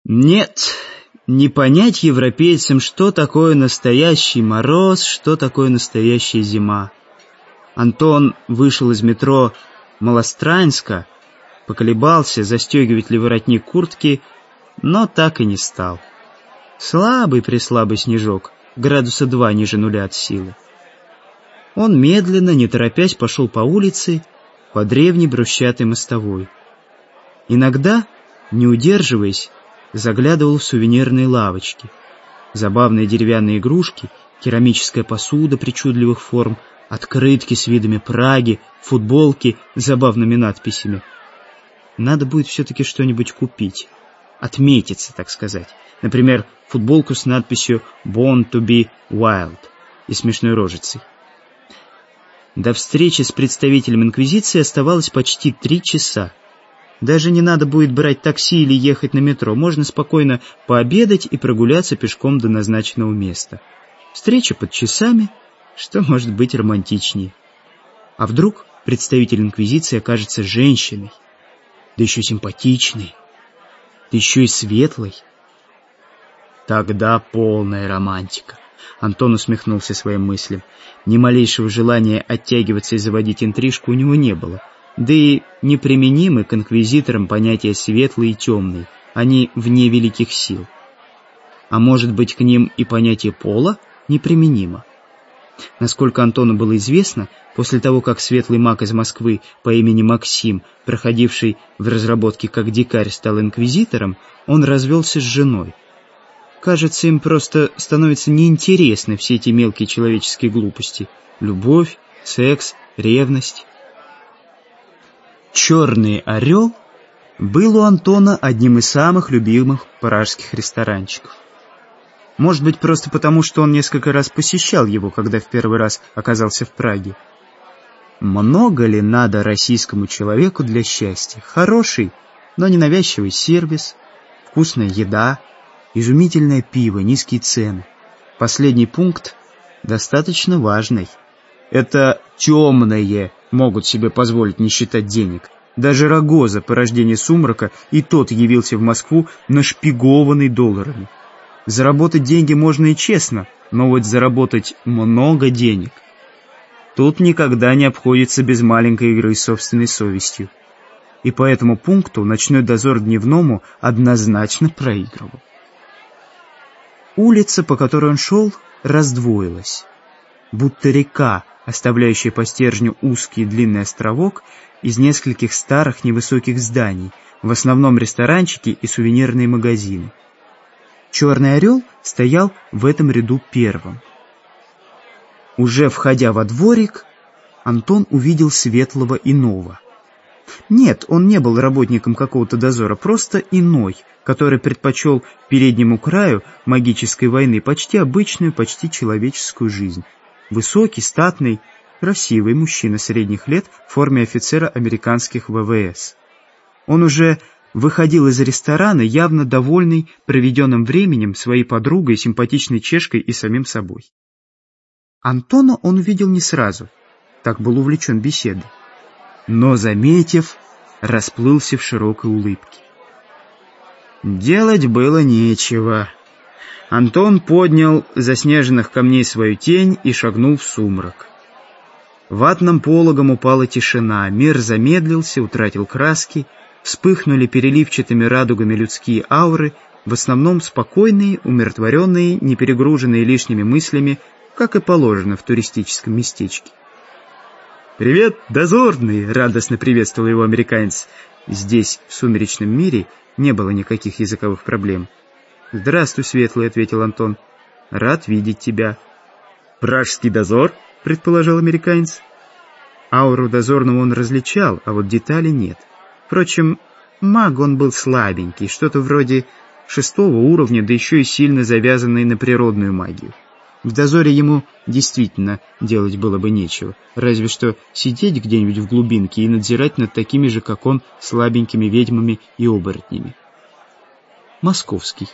Нет, не понять европейцам, что такое настоящий мороз, что такое настоящая зима. Антон вышел из метро Малостранска, поколебался, застегивать ли воротник куртки, но так и не стал. Слабый-преслабый снежок, градуса 2 ниже нуля от силы. Он медленно, не торопясь, пошел по улице, по древней брусчатой мостовой. Иногда, не удерживаясь, заглядывал в сувенирные лавочки. Забавные деревянные игрушки, керамическая посуда причудливых форм, открытки с видами Праги, футболки с забавными надписями. Надо будет все-таки что-нибудь купить. Отметиться, так сказать. Например, футболку с надписью «Born to be wild» и смешной рожицей. До встречи с представителем инквизиции оставалось почти 3 часа. Даже не надо будет брать такси или ехать на метро. Можно спокойно пообедать и прогуляться пешком до назначенного места. Встреча под часами, что может быть романтичнее. А вдруг представитель инквизиции окажется женщиной, да еще симпатичной, да еще и светлой? Тогда полная романтика. Антон усмехнулся своим мыслям. Ни малейшего желания оттягиваться и заводить интрижку у него не было. Да и неприменимы к инквизиторам понятия «светлый» и «темный». Они вне великих сил. А может быть, к ним и понятие «пола» неприменимо. Насколько Антону было известно, после того, как светлый маг из Москвы по имени Максим, проходивший в разработке как дикарь, стал инквизитором, он развелся с женой. Кажется, им просто становятся неинтересны все эти мелкие человеческие глупости. Любовь, секс, ревность. «Черный орел» был у Антона одним из самых любимых пражских ресторанчиков. Может быть, просто потому, что он несколько раз посещал его, когда в первый раз оказался в Праге. Много ли надо российскому человеку для счастья? Хороший, но ненавязчивый сервис, вкусная еда, изумительное пиво, низкие цены. Последний пункт достаточно важный. Это темные могут себе позволить не считать денег. Даже Рогоза, порождение сумрака, и тот явился в Москву нашпигованный долларами. Заработать деньги можно и честно, но вот заработать много денег тут никогда не обходится без маленькой игры с собственной совестью. И по этому пункту ночной дозор дневному однозначно проигрывал. Улица, по которой он шел, раздвоилась. Будто река, оставляющая по стержню узкий и длинный островок из нескольких старых невысоких зданий, в основном ресторанчики и сувенирные магазины. «Черный орел» стоял в этом ряду первым. Уже входя во дворик, Антон увидел светлого иного. Нет, он не был работником какого-то дозора, просто иной, который предпочел переднему краю магической войны почти обычную, почти человеческую жизнь. Высокий, статный, красивый мужчина средних лет в форме офицера американских ВВС. Он уже выходил из ресторана, явно довольный проведенным временем, своей подругой, симпатичной чешкой и самим собой. Антона он увидел не сразу, так был увлечен беседой, но, заметив, расплылся в широкой улыбке. Делать было нечего. Антон поднял с заснеженных камней свою тень и шагнул в сумрак. Ватным пологом упала тишина, мир замедлился, утратил краски, вспыхнули переливчатыми радугами людские ауры, в основном спокойные, умиротворенные, не перегруженные лишними мыслями, как и положено в туристическом местечке. «Привет, дозорный!» — радостно приветствовал его американец. Здесь, в сумеречном мире, не было никаких языковых проблем. «Здравствуй, Светлый», — ответил Антон. «Рад видеть тебя». «Пражский дозор?» — предположил американец. Ауру дозорного он различал, а вот деталей нет. Впрочем, маг он был слабенький, что-то вроде 6-го уровня, да еще и сильно завязанный на природную магию. В дозоре ему действительно делать было бы нечего, разве что сидеть где-нибудь в глубинке и надзирать над такими же, как он, слабенькими ведьмами и оборотнями. Московский.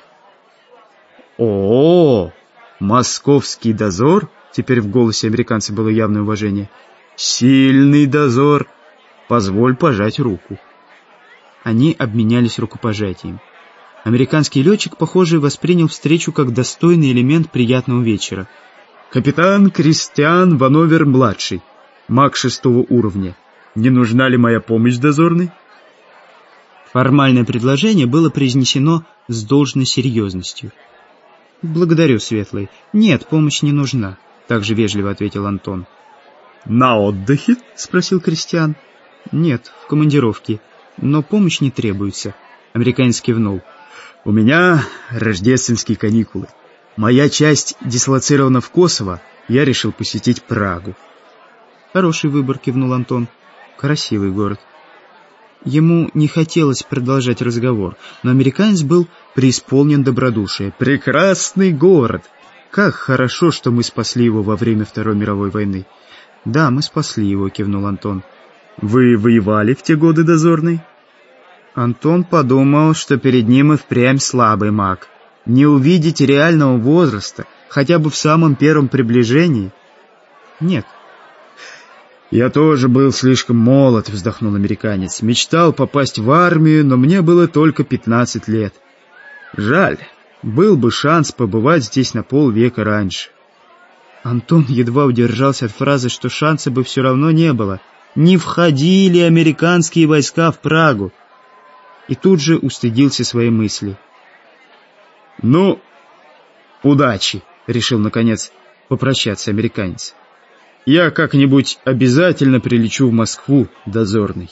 О, московский дозор? Теперь в голосе американца было явное уважение. Сильный дозор. Позволь пожать руку. Они обменялись рукопожатием. Американский летчик, похоже, воспринял встречу как достойный элемент приятного вечера. «Капитан Кристиан Вановер-младший, маг 6-го уровня. Не нужна ли моя помощь, дозорный?» Формальное предложение было произнесено с должной серьезностью. «Благодарю, Светлый. Нет, помощь не нужна», — также вежливо ответил Антон. «На отдыхе?» — спросил Кристиан. «Нет, в командировке. Но помощь не требуется», — американец кивнул. «У меня рождественские каникулы. Моя часть дислоцирована в Косово, я решил посетить Прагу». «Хороший выбор», — кивнул Антон. «Красивый город». Ему не хотелось продолжать разговор, но американец был преисполнен добродушия. «Прекрасный город! Как хорошо, что мы спасли его во время Второй мировой войны». «Да, мы спасли его», — кивнул Антон. «Вы воевали в те годы, дозорный?» Антон подумал, что перед ним и впрямь слабый маг. Не увидеть реального возраста, хотя бы в самом первом приближении? Нет. «Я тоже был слишком молод», — вздохнул американец. «Мечтал попасть в армию, но мне было только 15 лет. Жаль, был бы шанс побывать здесь на полвека раньше». Антон едва удержался от фразы, что шанса бы все равно не было. Не входили американские войска в Прагу. И тут же устыдился своей мысли. «Ну, удачи», — решил, наконец, попрощаться американец. «Я как-нибудь обязательно прилечу в Москву, дозорный».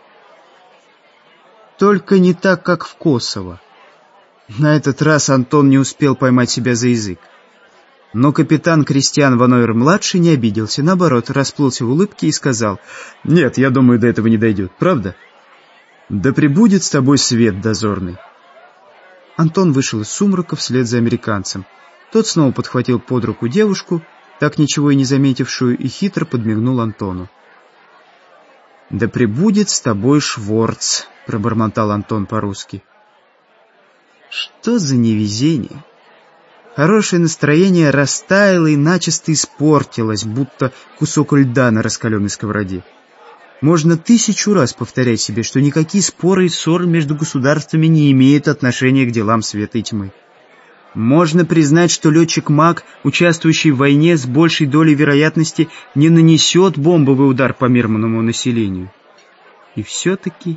Только не так, как в Косово. На этот раз Антон не успел поймать себя за язык. Но капитан Кристиан Вановер-младший не обиделся, наоборот, расплылся в улыбке и сказал: «Нет, я думаю, до этого не дойдет, правда?» «Да пребудет с тобой свет, дозорный». Антон вышел из сумрака вслед за американцем. Тот снова подхватил под руку девушку, так ничего и не заметившую, и хитро подмигнул Антону. «Да пребудет с тобой Шворц», — пробормотал Антон по-русски. Что за невезение! Хорошее настроение растаяло и начисто испортилось, будто кусок льда на раскаленной сковороде. Можно 1000 раз повторять себе, что никакие споры и ссоры между государствами не имеют отношения к делам света и тьмы. Можно признать, что летчик-маг, участвующий в войне, с большей долей вероятности не нанесет бомбовый удар по мирному населению. И все-таки...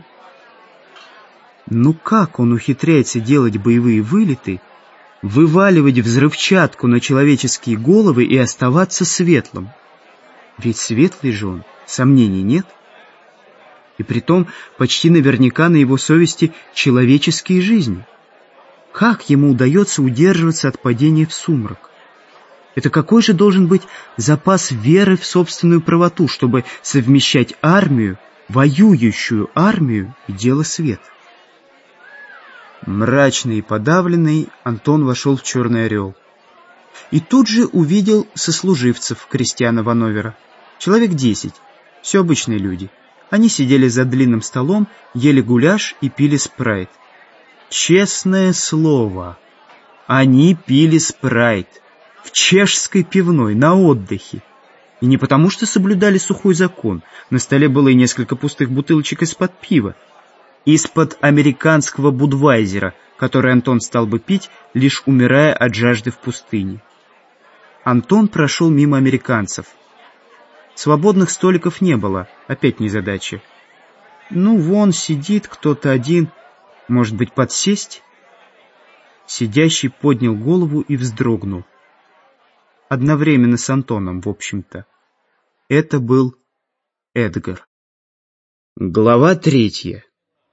Ну как он ухитряется делать боевые вылеты, вываливать взрывчатку на человеческие головы и оставаться светлым? Ведь светлый же он, сомнений нет. И притом почти наверняка на его совести человеческие жизни. Как ему удается удерживаться от падения в сумрак? Это какой же должен быть запас веры в собственную правоту, чтобы совмещать армию, воюющую армию и дело света? Мрачный и подавленный, Антон вошел в «Черный орел». И тут же увидел сослуживцев Кристиана Вановера. Человек 10, все обычные люди. Они сидели за длинным столом, ели гуляш и пили спрайт. Честное слово, они пили спрайт в чешской пивной на отдыхе. И не потому, что соблюдали сухой закон. На столе было и несколько пустых бутылочек из-под пива. Из-под американского Будвайзера, который Антон стал бы пить, лишь умирая от жажды в пустыне. Антон прошел мимо американцев. Свободных столиков не было, опять незадача. Ну, вон сидит кто-то один, может быть, подсесть? Сидящий поднял голову и вздрогнул. Одновременно с Антоном, в общем-то. Это был Эдгар. Глава 3.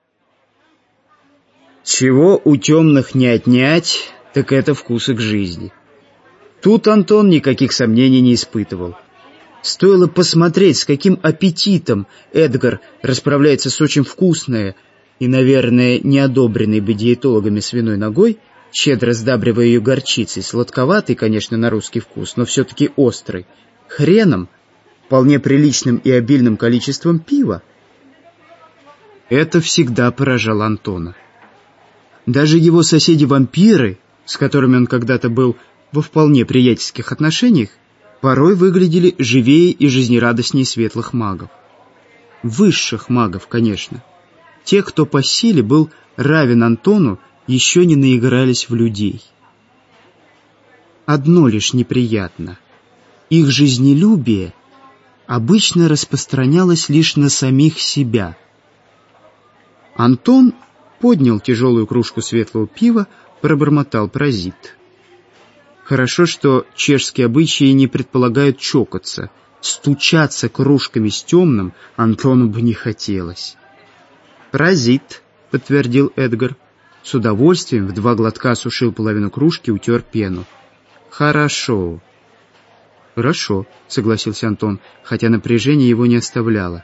Чего у темных не отнять, так это вкуса к жизни. Тут Антон никаких сомнений не испытывал. Стоило посмотреть, с каким аппетитом Эдгар расправляется с очень вкусной и, наверное, не одобренной бы диетологами свиной ногой, щедро сдабривая ее горчицей, сладковатой, конечно, на русский вкус, но все-таки острой, хреном, вполне приличным и обильным количеством пива. Это всегда поражало Антона. Даже его соседи-вампиры, с которыми он когда-то был во вполне приятельских отношениях, порой выглядели живее и жизнерадостнее светлых магов. Высших магов, конечно. Тех, кто по силе был равен Антону еще не наигрались в людей. Одно лишь неприятно. Их жизнелюбие обычно распространялось лишь на самих себя. Антон поднял тяжелую кружку светлого пива, пробормотал: паразит. Хорошо, что чешские обычаи не предполагают чокаться. Стучаться кружками с темным Антону бы не хотелось. «Паразит», — подтвердил Эдгар. С удовольствием в 2 глотка осушил половину кружки, утер пену. «Хорошо». «Хорошо», — согласился Антон, хотя напряжение его не оставляло.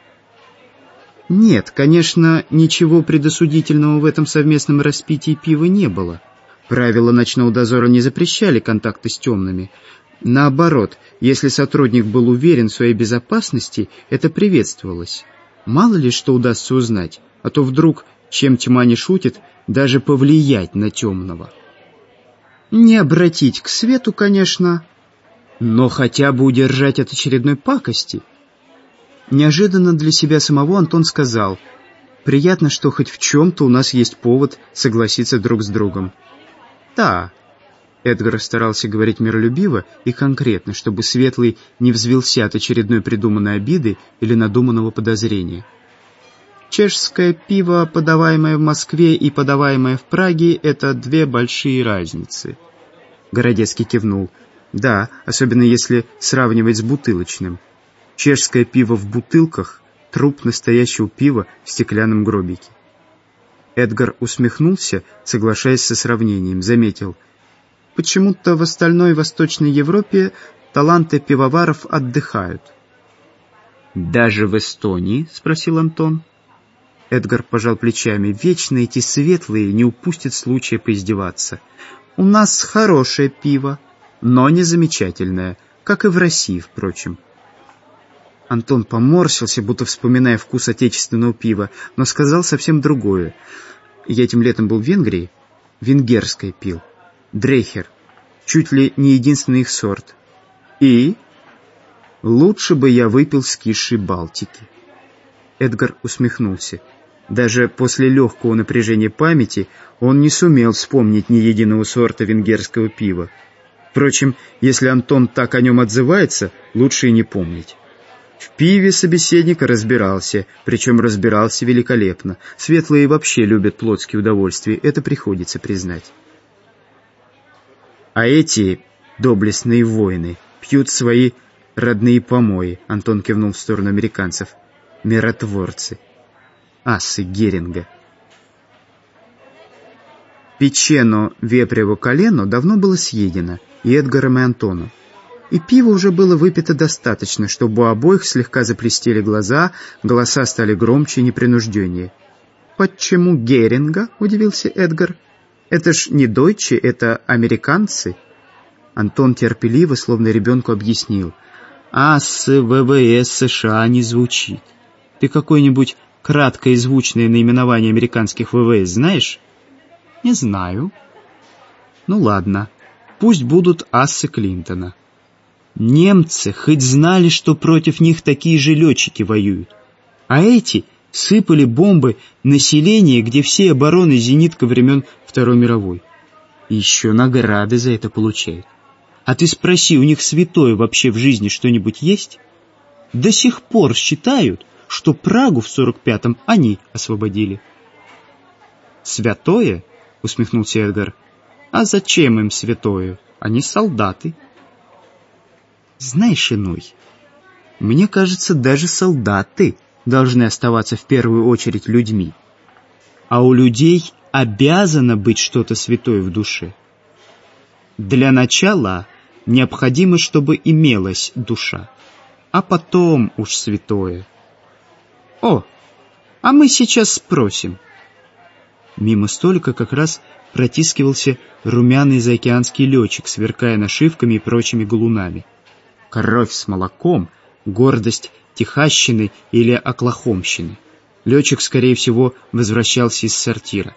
Нет, конечно, ничего предосудительного в этом совместном распитии пива не было. Правила ночного дозора не запрещали контакты с темными. Наоборот, если сотрудник был уверен в своей безопасности, это приветствовалось. Мало ли что удастся узнать, а то вдруг, чем тьма не шутит, даже повлиять на темного. Не обратить к свету, конечно, но хотя бы удержать от очередной пакости. Неожиданно для себя самого Антон сказал: «Приятно, что хоть в чем-то у нас есть повод согласиться друг с другом». «Да». Эдгар старался говорить миролюбиво и конкретно, чтобы Светлый не взвился от очередной придуманной обиды или надуманного подозрения. «Чешское пиво, подаваемое в Москве и подаваемое в Праге, это 2 большие разницы». Городецкий кивнул. «Да, особенно если сравнивать с бутылочным. Чешское пиво в бутылках — труп настоящего пива в стеклянном гробике». Эдгар усмехнулся, соглашаясь со сравнением, заметил: «Почему-то в остальной Восточной Европе таланты пивоваров отдыхают». «Даже в Эстонии?» — спросил Антон. Эдгар пожал плечами. «Вечно эти светлые не упустят случая поиздеваться. У нас хорошее пиво, но не замечательное, как и в России, впрочем». Антон поморщился, будто вспоминая вкус отечественного пива, но сказал совсем другое. «Я этим летом был в Венгрии, венгерское пил. Дрейхер. Чуть ли не единственный их сорт. И лучше бы я выпил скисшей Балтики». Эдгар усмехнулся. Даже после легкого напряжения памяти он не сумел вспомнить ни единого сорта венгерского пива. Впрочем, если Антон так о нем отзывается, лучше и не помнить. В пиве собеседник разбирался, причем разбирался великолепно. Светлые вообще любят плотские удовольствия, это приходится признать. А эти доблестные воины пьют свои родные помои, Антон кивнул в сторону американцев. Миротворцы. Асы Геринга. Печено вепрево колено давно было съедено и Эдгаром, и Антону. И пива уже было выпито достаточно, чтобы у обоих слегка заблестели глаза, голоса стали громче и непринужденнее. «Почему Геринга?» — удивился Эдгар. «Это ж не дойче, это американцы». Антон терпеливо, словно ребенку, объяснил. «Ас ВВС США не звучит. Ты какое-нибудь краткое и звучное наименование американских ВВС знаешь?» «Не знаю». «Ну ладно, пусть будут асы Клинтона». Немцы хоть знали, что против них такие же летчики воюют, а эти сыпали бомбы населения, где все обороны зенитка времен Второй мировой. И еще награды за это получают. А ты спроси, у них святое вообще в жизни что-нибудь есть? До сих пор считают, что Прагу в 45-м они освободили. «Святое?» — усмехнулся Эдгар. «А зачем им святое? Они солдаты». «Знаешь, иной, мне кажется, даже солдаты должны оставаться в первую очередь людьми. А у людей обязано быть что-то святое в душе. Для начала необходимо, чтобы имелась душа, а потом уж святое. О, а мы сейчас спросим». Мимо столика как раз протискивался румяный заокеанский летчик, сверкая нашивками и прочими галунами. Кровь с молоком, гордость Техасщины или Оклахомщины. Летчик, скорее всего, возвращался из сортира.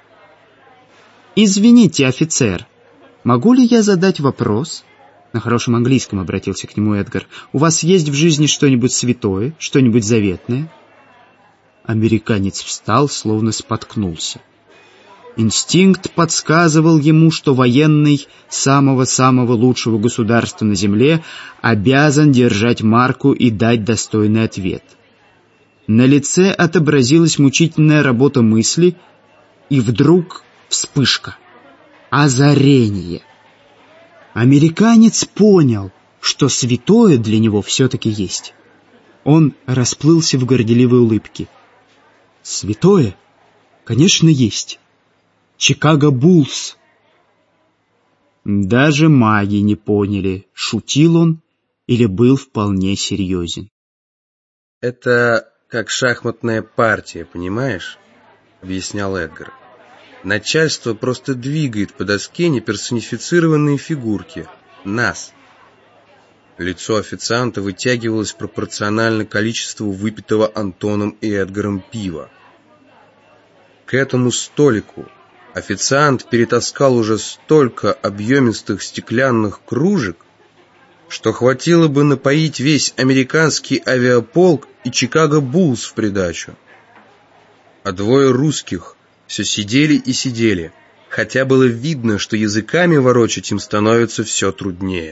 «Извините, офицер, могу ли я задать вопрос?» На хорошем английском обратился к нему Эдгар. «У вас есть в жизни что-нибудь святое, что-нибудь заветное?» Американец встал, словно споткнулся. Инстинкт подсказывал ему, что военный самого-самого лучшего государства на земле обязан держать марку и дать достойный ответ. На лице отобразилась мучительная работа мысли, и вдруг вспышка. Озарение. Американец понял, что святое для него все-таки есть. Он расплылся в горделивой улыбке. Святое? Конечно, есть. Чикаго Буллс. Даже маги не поняли, шутил он или был вполне серьезен. «Это как шахматная партия, понимаешь?» — объяснял Эдгар. «Начальство просто двигает по доске неперсонифицированные фигурки. Нас». Лицо официанта вытягивалось пропорционально количеству выпитого Антоном и Эдгаром пива. К этому столику официант перетаскал уже столько объемистых стеклянных кружек, что хватило бы напоить весь американский авиаполк и Чикаго Буллс в придачу. А двое русских все сидели и сидели, хотя было видно, что языками ворочать им становится все труднее.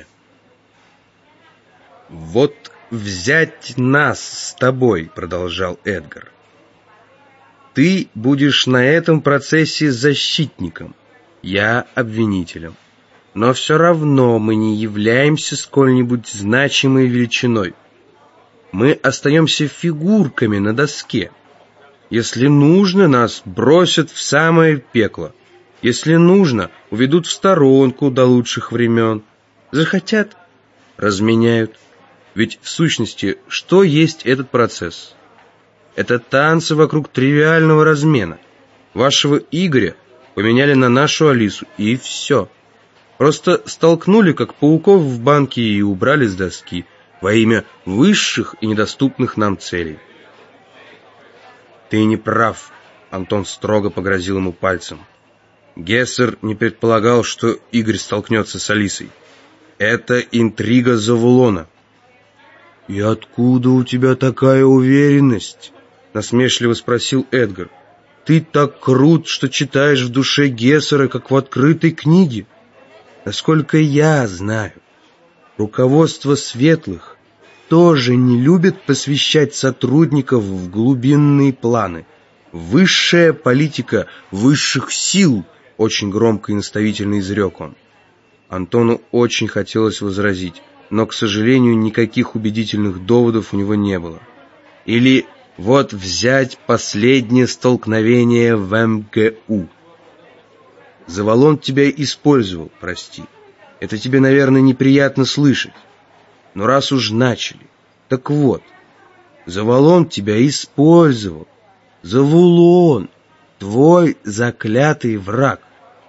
«Вот взять нас с тобой», — продолжал Эдгар. «Ты будешь на этом процессе защитником, я обвинителем. Но все равно мы не являемся сколь-нибудь значимой величиной. Мы остаемся фигурками на доске. Если нужно, нас бросят в самое пекло. Если нужно, уведут в сторонку до лучших времен. Захотят — разменяют. Ведь в сущности, что есть этот процесс? Это танцы вокруг тривиального размена. Вашего Игоря поменяли на нашу Алису, и все. Просто столкнули, как пауков в банке, и убрали с доски во имя высших и недоступных нам целей». «Ты не прав», — Антон строго погрозил ему пальцем. «Гессер не предполагал, что Игорь столкнется с Алисой. Это интрига Завулона». «И откуда у тебя такая уверенность?» — насмешливо спросил Эдгар. «Ты так крут, что читаешь в душе Гессера, как в открытой книге. Насколько я знаю, руководство светлых тоже не любит посвящать сотрудников в глубинные планы. Высшая политика высших сил», — очень громко и наставительно изрек он. Антону очень хотелось возразить, но, к сожалению, никаких убедительных доводов у него не было. Или вот взять последнее столкновение в МГУ. Заволон тебя использовал, прости. Это тебе, наверное, неприятно слышать. Но раз уж начали, так вот, Заволон тебя использовал. Завулон, твой заклятый враг.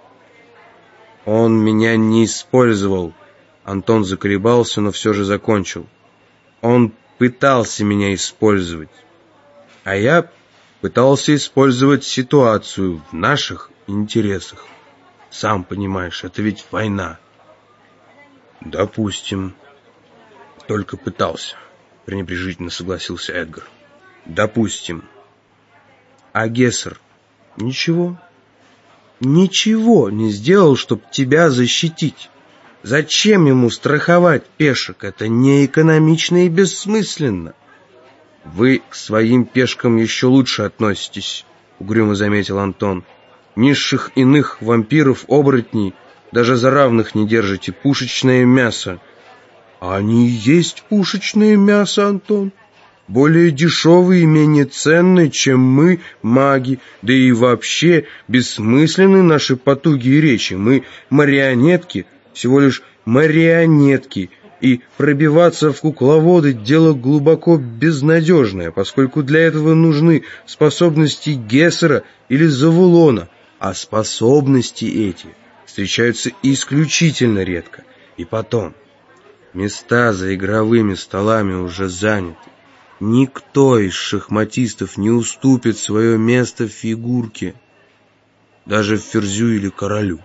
Он меня не использовал. Антон заколебался, но все же закончил. Он пытался меня использовать. А я пытался использовать ситуацию в наших интересах. Сам понимаешь, это ведь война. Допустим. Только пытался, пренебрежительно согласился Эдгар. Допустим. А Гессер ничего не сделал, чтобы тебя защитить. Зачем ему страховать пешек? Это неэкономично и бессмысленно. Вы к своим пешкам еще лучше относитесь, угрюмо заметил Антон. Низших иных вампиров, оборотней даже за равных не держите. Пушечное мясо. Они и есть пушечное мясо, Антон. Более дешевые и менее ценные, чем мы, маги. Да и вообще бессмысленны наши потуги и речи. Мы марионетки, всего лишь марионетки. И пробиваться в кукловоды – дело глубоко безнадежное, поскольку для этого нужны способности Гессера или Завулона. А способности эти встречаются исключительно редко. И потом, места за игровыми столами уже заняты. Никто из шахматистов не уступит свое место в фигурке, даже в ферзю или королю.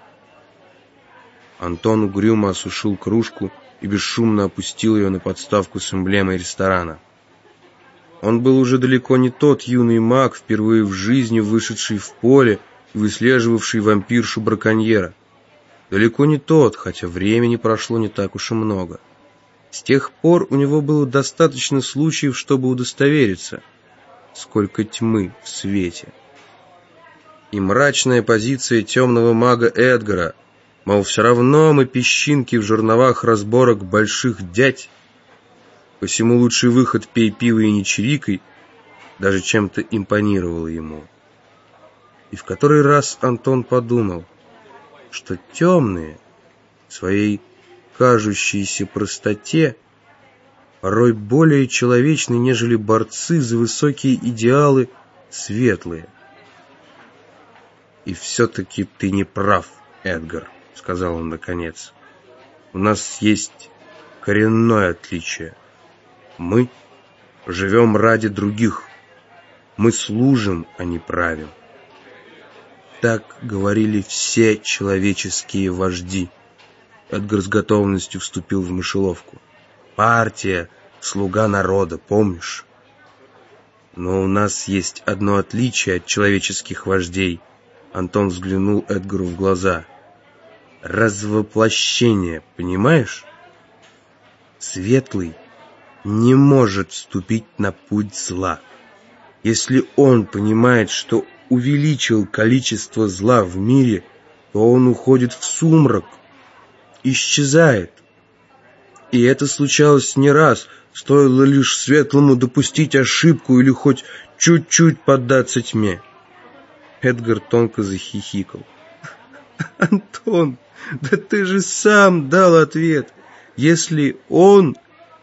Антон угрюмо осушил кружку и бесшумно опустил ее на подставку с эмблемой ресторана. Он был уже далеко не тот юный маг, впервые в жизни вышедший в поле выслеживавший вампиршу-браконьера. Далеко не тот, хотя времени прошло не так уж и много. С тех пор у него было достаточно случаев, чтобы удостовериться, сколько тьмы в свете. И мрачная позиция темного мага Эдгара, мол, все равно мы песчинки в жерновах разборок больших дядь, посему лучший выход «пей пиво и не чирикай» даже чем-то импонировало ему. И в который раз Антон подумал, что темные в своей кажущейся простоте порой более человечны, нежели борцы за высокие идеалы светлые. «И все-таки ты не прав, Эдгар», — сказал он наконец. «У нас есть коренное отличие. Мы живем ради других. Мы служим, а не правим. Так говорили все человеческие вожди». Эдгар с готовностью вступил в мышеловку. «Партия, слуга народа, помнишь? Но у нас есть одно отличие от человеческих вождей». Антон взглянул Эдгару в глаза. «Развоплощение, понимаешь? Светлый не может вступить на путь зла. Если он понимает, что увеличил количество зла в мире, то он уходит в сумрак, исчезает. И это случалось не раз, стоило лишь светлому допустить ошибку или хоть чуть-чуть поддаться тьме». Эдгар тонко захихикал. «Антон, да ты же сам дал ответ. Если он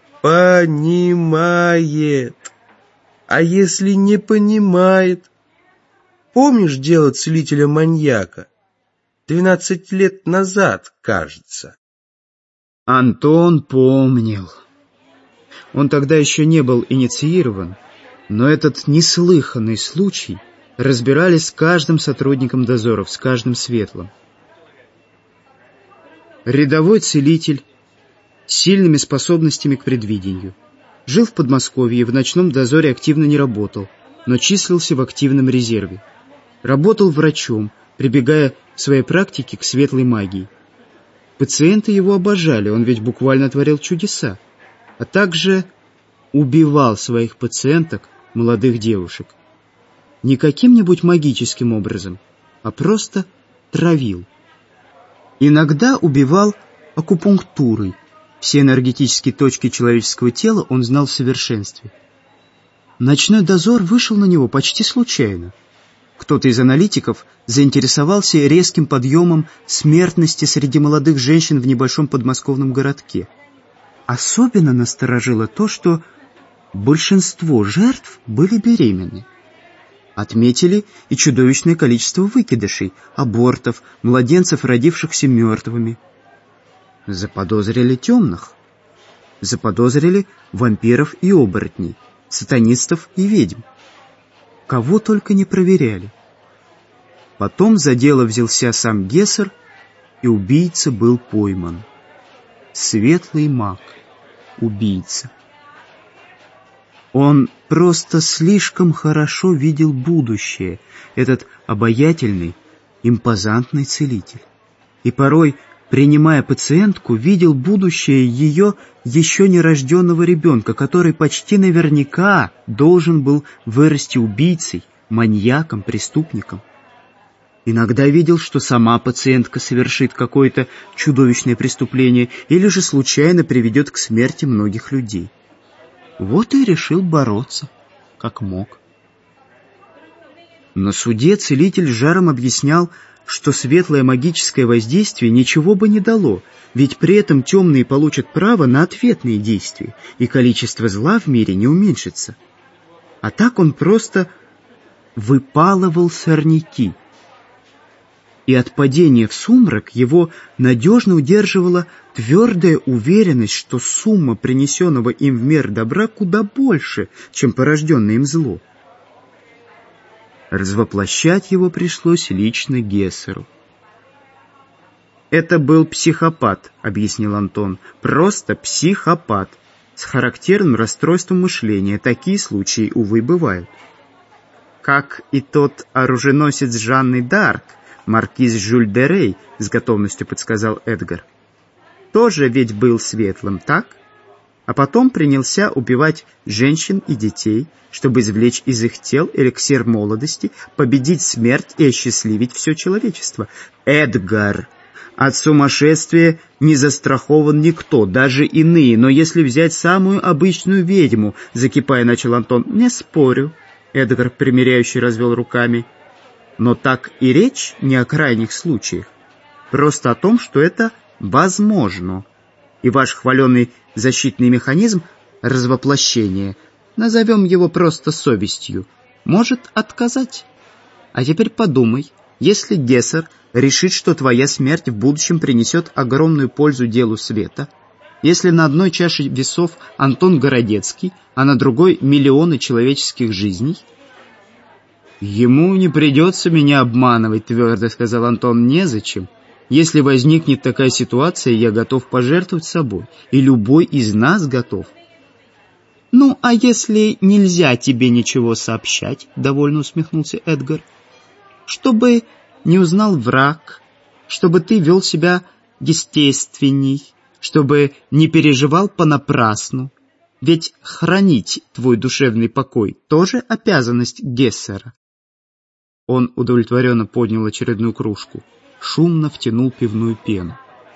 понимает. А если не понимает? Помнишь дело целителя-маньяка? 12 лет назад, кажется». Антон помнил. Он тогда еще не был инициирован, но этот неслыханный случай разбирались с каждым сотрудником дозоров, с каждым светлым. Рядовой целитель с сильными способностями к предвидению. Жил в Подмосковье и в ночном дозоре активно не работал, но числился в активном резерве. Работал врачом, прибегая в своей практике к светлой магии. Пациенты его обожали, он ведь буквально творил чудеса, а также убивал своих пациенток, молодых девушек. Не каким-нибудь магическим образом, а просто травил. Иногда убивал акупунктурой. Все энергетические точки человеческого тела он знал в совершенстве. Ночной дозор вышел на него почти случайно. Кто-то из аналитиков заинтересовался резким подъемом смертности среди молодых женщин в небольшом подмосковном городке. Особенно насторожило то, что большинство жертв были беременны. Отметили и чудовищное количество выкидышей, абортов, младенцев, родившихся мертвыми. Заподозрили темных. Заподозрили вампиров и оборотней, сатанистов и ведьм. Кого только не проверяли. Потом за дело взялся сам Гессер, и убийца был пойман. Светлый маг. Убийца. Он просто слишком хорошо видел будущее, этот обаятельный, импозантный целитель. И порой, принимая пациентку, видел будущее ее еще нерожденного ребенка, который почти наверняка должен был вырасти убийцей, маньяком, преступником. Иногда видел, что сама пациентка совершит какое-то чудовищное преступление или же случайно приведет к смерти многих людей. Вот и решил бороться, как мог. На суде целитель жаром объяснял, что светлое магическое воздействие ничего бы не дало, ведь при этом темные получат право на ответные действия, и количество зла в мире не уменьшится. А так он просто выпалывал сорняки. И от падения в сумрак его надежно удерживала твердая уверенность, что сумма принесенного им в мир добра куда больше, чем порожденное им зло. Развоплощать его пришлось лично Гессеру. «Это был психопат», — объяснил Антон, — «просто психопат, с характерным расстройством мышления. Такие случаи, увы, бывают». как и тот оруженосец Жанны д'Арк, маркиз Жюль де Рей, с готовностью подсказал Эдгар. Тоже ведь был светлым, так? А потом принялся убивать женщин и детей, чтобы извлечь из их тел эликсир молодости, победить смерть и осчастливить все человечество. Эдгар! От сумасшествия не застрахован никто, даже иные. Но если взять самую обычную ведьму, закипая, начал Антон. Не спорю. Эдгар примиряюще развел руками. Но так и речь не о крайних случаях. Просто о том, что это возможно. И ваш хваленый защитный механизм развоплощения, назовем его просто совестью, может отказать. А теперь подумай, если Гессер решит, что твоя смерть в будущем принесет огромную пользу делу света, если на одной чаше весов Антон Городецкий, а на другой миллионы человеческих жизней? «Ему не придется меня обманывать», — твердо сказал Антон, — «незачем. Если возникнет такая ситуация, я готов пожертвовать собой, и любой из нас готов». «Ну, а если нельзя тебе ничего сообщать?» — довольно усмехнулся Эдгар. «Чтобы не узнал враг, чтобы ты вел себя естественней, чтобы не переживал понапрасну. Ведь хранить твой душевный покой тоже обязанность Гессера». Он удовлетворенно поднял очередную кружку, шумно втянул пивную пену.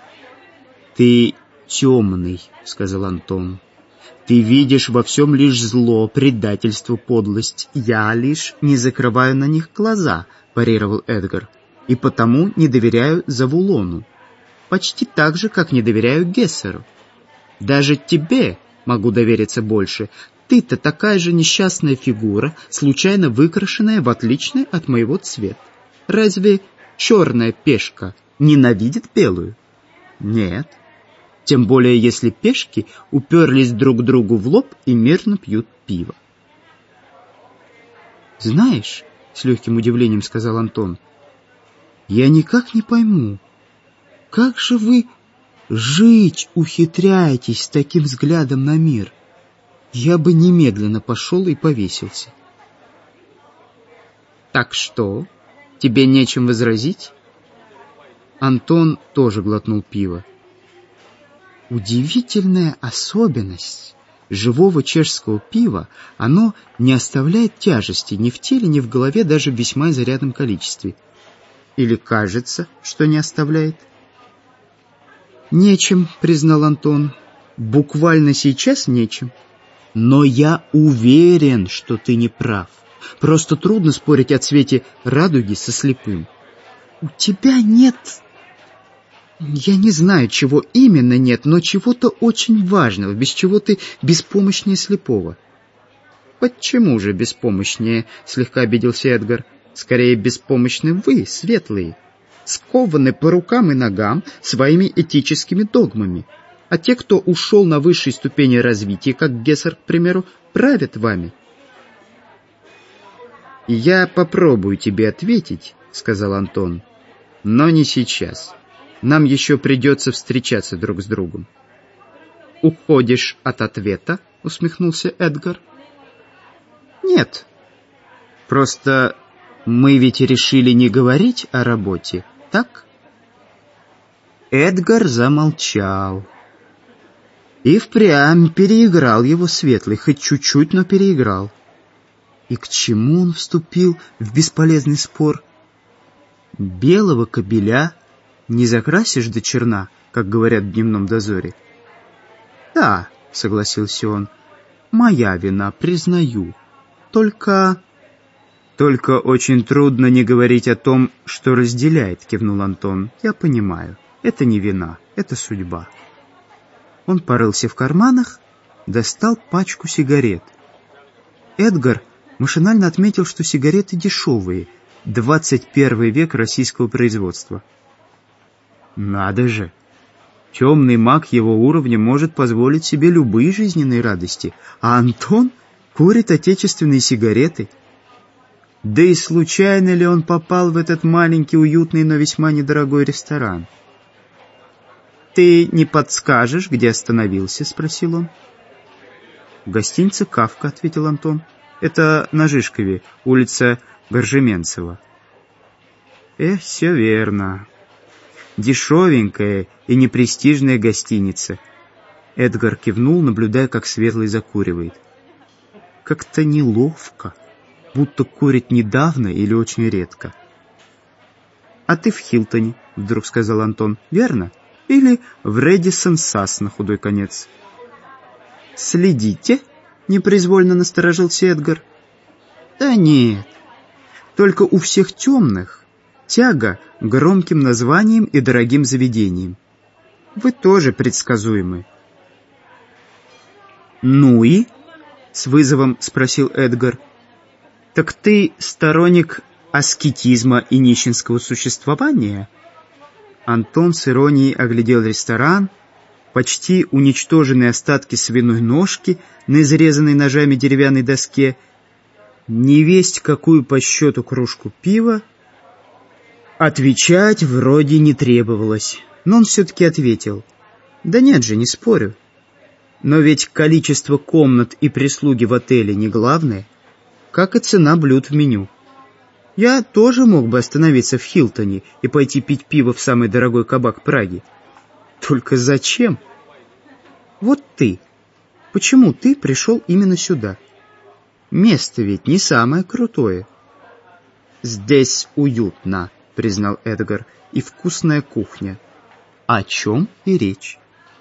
«Ты темный», — сказал Антон. «Ты видишь во всем лишь зло, предательство, подлость. Я лишь не закрываю на них глаза», — парировал Эдгар, «и потому не доверяю Завулону. Почти так же, как не доверяю Гессеру. Даже тебе могу довериться больше. Ты-то такая же несчастная фигура, случайно выкрашенная в отличный от моего цвет. Разве черная пешка ненавидит белую? Нет. Тем более, если пешки уперлись друг другу в лоб и мирно пьют пиво». «Знаешь, — с легким удивлением сказал Антон, — я никак не пойму, как же вы жить ухитряетесь с таким взглядом на мир? Я бы немедленно пошел и повесился». «Так что, тебе нечем возразить?» Антон тоже глотнул пиво. Удивительная особенность живого чешского пива, оно не оставляет тяжести ни в теле, ни в голове, даже в весьма изрядном количестве. Или кажется, что не оставляет? «Нечем», — признал Антон. «Буквально сейчас нечем. Но я уверен, что ты не прав. Просто трудно спорить о цвете радуги со слепым. У тебя нет... Я не знаю, чего именно нет, но чего-то очень важного, без чего ты беспомощнее слепого». «Почему же беспомощнее?» — слегка обиделся Эдгар. «Скорее беспомощны вы, светлые, скованы по рукам и ногам своими этическими догмами. А те, кто ушел на высшей ступени развития, как Гессер, к примеру, правят вами». «Я попробую тебе ответить», — сказал Антон, — «но не сейчас. Нам еще придется встречаться друг с другом». «Уходишь от ответа?» — усмехнулся Эдгар. «Нет. Просто мы ведь решили не говорить о работе, так?» Эдгар замолчал. И впрямь переиграл его светлый, хоть чуть-чуть, но переиграл. И к чему он вступил в бесполезный спор? Белого кобеля не закрасишь до черна, как говорят в дневном дозоре. «Да», — согласился он, — «моя вина, признаю. Только очень трудно не говорить о том, что разделяет», — кивнул Антон. «Я понимаю, это не вина, это судьба». Он порылся в карманах, достал пачку сигарет. Эдгар машинально отметил, что сигареты дешевые, 21 век российского производства. Надо же! Темный маг его уровня может позволить себе любые жизненные радости, а Антон курит отечественные сигареты. Да и случайно ли он попал в этот маленький, уютный, но весьма недорогой ресторан? «Ты не подскажешь, где остановился?» — спросил он. «В гостинице «Кафка», — ответил Антон. Это на Жишкове, улица Горжеменцева. Все верно. Дешевенькая и непрестижная гостиница. Эдгар кивнул, наблюдая, как Светлый закуривает. Как-то неловко, будто курит недавно или очень редко. «А ты в Хилтоне», — вдруг сказал Антон, — «верно? Или в Рэдисон Сас на худой конец». «Следите?» — непроизвольно насторожился Эдгар. «Да нет, только у всех темных тяга к громким названиям и дорогим заведениям. Вы тоже предсказуемы». «Ну и?» — с вызовом спросил Эдгар. «Так ты сторонник аскетизма и нищенского существования?» Антон с иронией оглядел ресторан, почти уничтоженные остатки свиной ножки на изрезанной ножами деревянной доске, невесть какую по счету кружку пива. Отвечать вроде не требовалось, но он все-таки ответил. «Да нет же, не спорю. Но ведь количество комнат и прислуги в отеле не главное, как и цена блюд в меню. Я тоже мог бы остановиться в Хилтоне и пойти пить пиво в самый дорогой кабак Праги. Только зачем? Вот ты. Почему ты пришел именно сюда? Место ведь не самое крутое». «Здесь уютно», — признал Эдгар, — «и вкусная кухня». О чем и речь.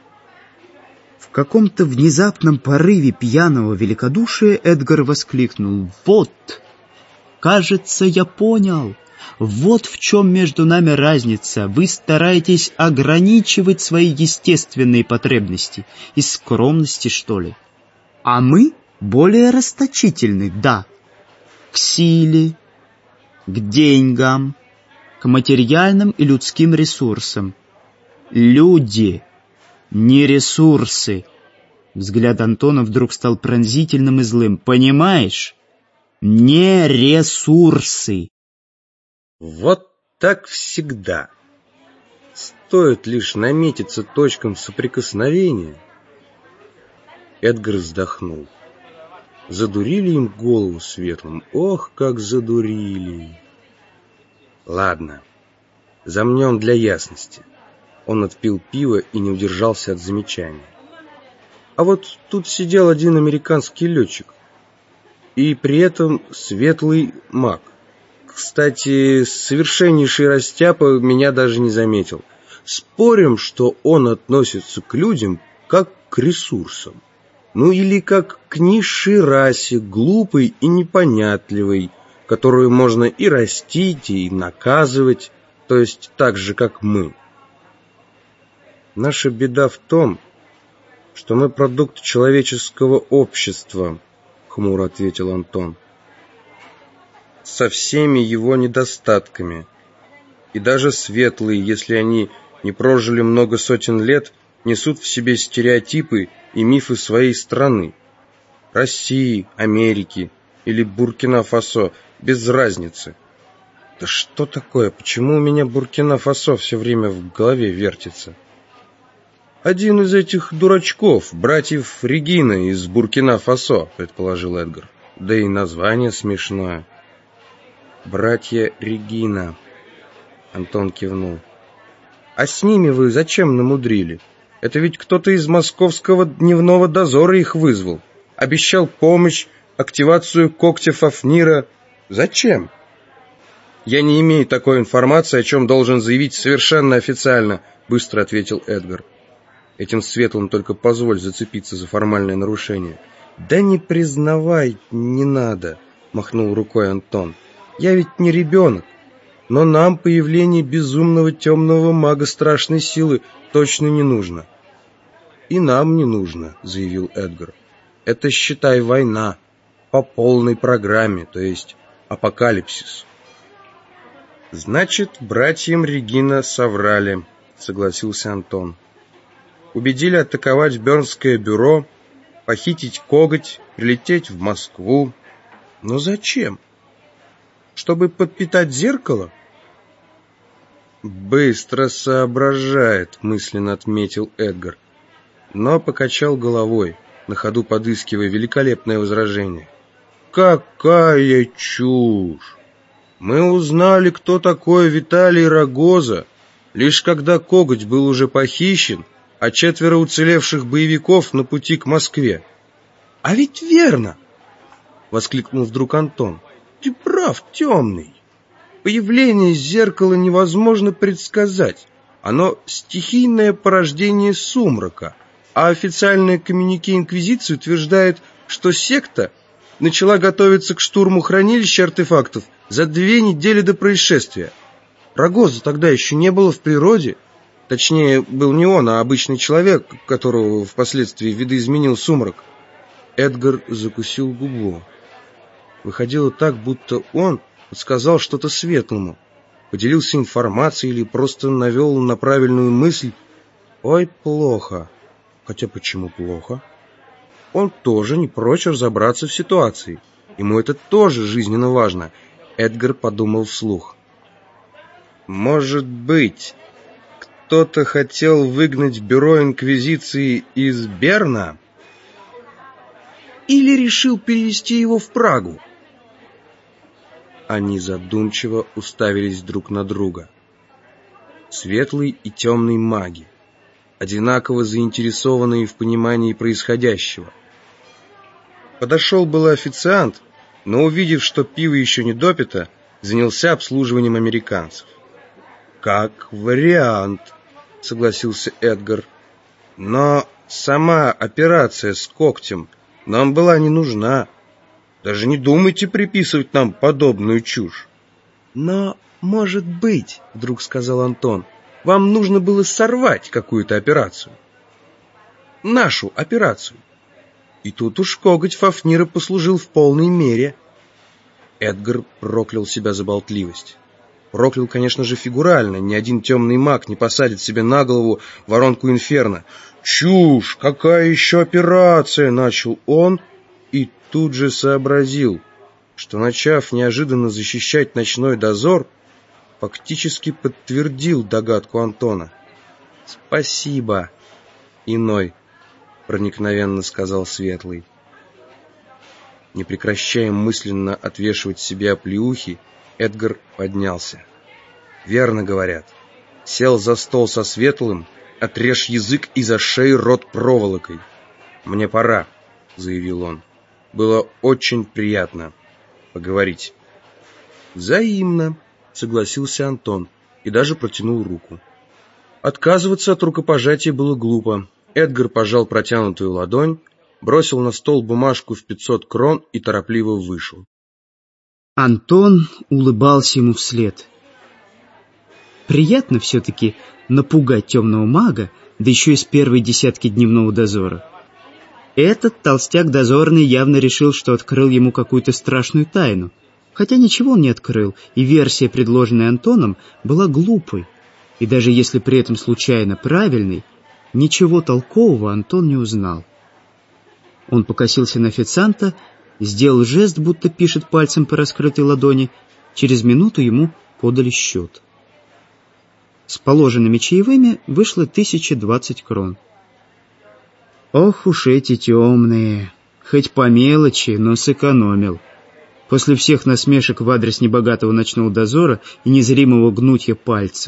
В каком-то внезапном порыве пьяного великодушия Эдгар воскликнул: «Вот! Кажется, я понял. Вот в чем между нами разница. Вы стараетесь ограничивать свои естественные потребности. Из скромности, что ли? А мы более расточительны, да. К силе, к деньгам, к материальным и людским ресурсам. Люди, не ресурсы». Взгляд Антона вдруг стал пронзительным и злым. «Понимаешь? Не ресурсы». Вот так всегда. Стоит лишь наметиться точкам соприкосновения. Эдгар вздохнул. Задурили им голову Светлым. Ох, как задурили. Ладно, замнем для ясности. Он отпил пиво и не удержался от замечания. А вот тут сидел один американский летчик. И при этом светлый маг. Кстати, совершеннейший растяпа меня даже не заметил. Спорим, что он относится к людям как к ресурсам. Ну или как к низшей расе, глупой и непонятливой, которую можно и растить, и наказывать, то есть так же, как мы. Наша беда в том, что мы продукт человеческого общества, хмуро ответил Антон. Со всеми его недостатками. И даже светлые, если они не прожили много сотен лет, несут в себе стереотипы и мифы своей страны. России, Америки или Буркина-Фасо, без разницы. Да что такое? Почему у меня Буркина-Фасо все время в голове вертится? Один из этих дурачков, братьев Регина из Буркина-Фасо, предположил Эдгар. Да и название смешное. Братья Регина. Антон кивнул. А с ними вы зачем намудрили? Это ведь кто-то из московского дневного дозора их вызвал. Обещал помощь, активацию когтя Фафнира. Зачем? Я не имею такой информации, о чем должен заявить совершенно официально, быстро ответил Эдгар. Этим светлым только позволь зацепиться за формальное нарушение. Да не признавай, не надо, махнул рукой Антон. Я ведь не ребенок, но нам появление безумного темного мага страшной силы точно не нужно. И нам не нужно, заявил Эдгар. Это, считай, война по полной программе, то есть апокалипсис. Значит, братьям Регина соврали, согласился Антон. Убедили атаковать Бернское бюро, похитить коготь, прилететь в Москву. Но зачем? Чтобы подпитать зеркало? Быстро соображает, мысленно отметил Эдгар, но покачал головой, на ходу подыскивая великолепное возражение. какая чушь! Мы узнали, кто такой Виталий Рогоза, лишь когда Коготь был уже похищен, а 4 уцелевших боевиков на пути к Москве. — А ведь верно! — воскликнул вдруг Антон. — Ты прав, Темный. Появление зеркала невозможно предсказать. Оно стихийное порождение сумрака, а официальное коммюнике Инквизиции утверждает, что секта начала готовиться к штурму хранилища артефактов за 2 недели до происшествия. Рогоза тогда еще не было в природе. Точнее, был не он, а обычный человек, которого впоследствии видоизменил сумрак. Эдгар закусил губу. Выходило так, будто он подсказал что-то Светлому, поделился информацией или просто навел на правильную мысль. Ой, плохо. Хотя почему плохо? Он тоже не прочь разобраться в ситуации. Ему это тоже жизненно важно. Эдгар подумал вслух. Может быть, кто-то хотел выгнать бюро Инквизиции из Берна? Или решил перевести его в Прагу? Они задумчиво уставились друг на друга. Светлый и темный маги, одинаково заинтересованные в понимании происходящего. Подошел был официант, но, увидев, что пиво еще не допито, занялся обслуживанием американцев. «Как вариант», — согласился Эдгар. «Но сама операция с когтем нам была не нужна. Даже не думайте приписывать нам подобную чушь». «Но, может быть, — вдруг сказал Антон, — вам нужно было сорвать какую-то операцию. Нашу операцию. И тут уж коготь Фафнира послужил в полной мере». Эдгар проклял себя за болтливость. Проклял, конечно же, фигурально. Ни один темный маг не посадит себе на голову воронку инферно. «Чушь! Какая еще операция?» — начал он, и тут же сообразил, что, начав неожиданно защищать ночной дозор, фактически подтвердил догадку Антона. «Спасибо, иной», — проникновенно сказал Светлый. Не прекращая мысленно отвешивать себе оплеухи, Эдгар поднялся. «Верно говорят. Сел за стол со Светлым, отрежь язык и зашей рот проволокой. Мне пора», — заявил он. «Было очень приятно поговорить». «Взаимно», — согласился Антон и даже протянул руку. Отказываться от рукопожатия было глупо. Эдгар пожал протянутую ладонь, бросил на стол бумажку в 500 крон и торопливо вышел. Антон улыбался ему вслед. Приятно все-таки напугать темного мага, да еще из первой десятки дневного дозора. Этот толстяк дозорный явно решил, что открыл ему какую-то страшную тайну. Хотя ничего он не открыл, и версия, предложенная Антоном, была глупой. И даже если при этом случайно правильной, ничего толкового Антон не узнал. Он покосился на официанта, сделал жест, будто пишет пальцем по раскрытой ладони. Через минуту ему подали счет. С положенными чаевыми вышло 1020 крон. Ох уж эти темные! Хоть по мелочи, но сэкономил. После всех насмешек в адрес небогатого ночного дозора и незримого гнутья пальцев.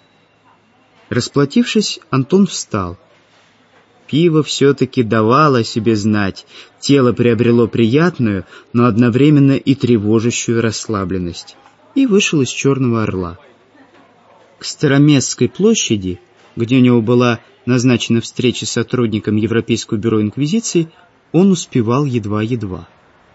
Расплатившись, Антон встал. Пиво все-таки давало о себе знать. Тело приобрело приятную, но одновременно и тревожащую расслабленность. И вышел из Черного Орла. К Староместской площади, где у него была назначена встреча с сотрудником Европейского бюро Инквизиции, он успевал едва-едва.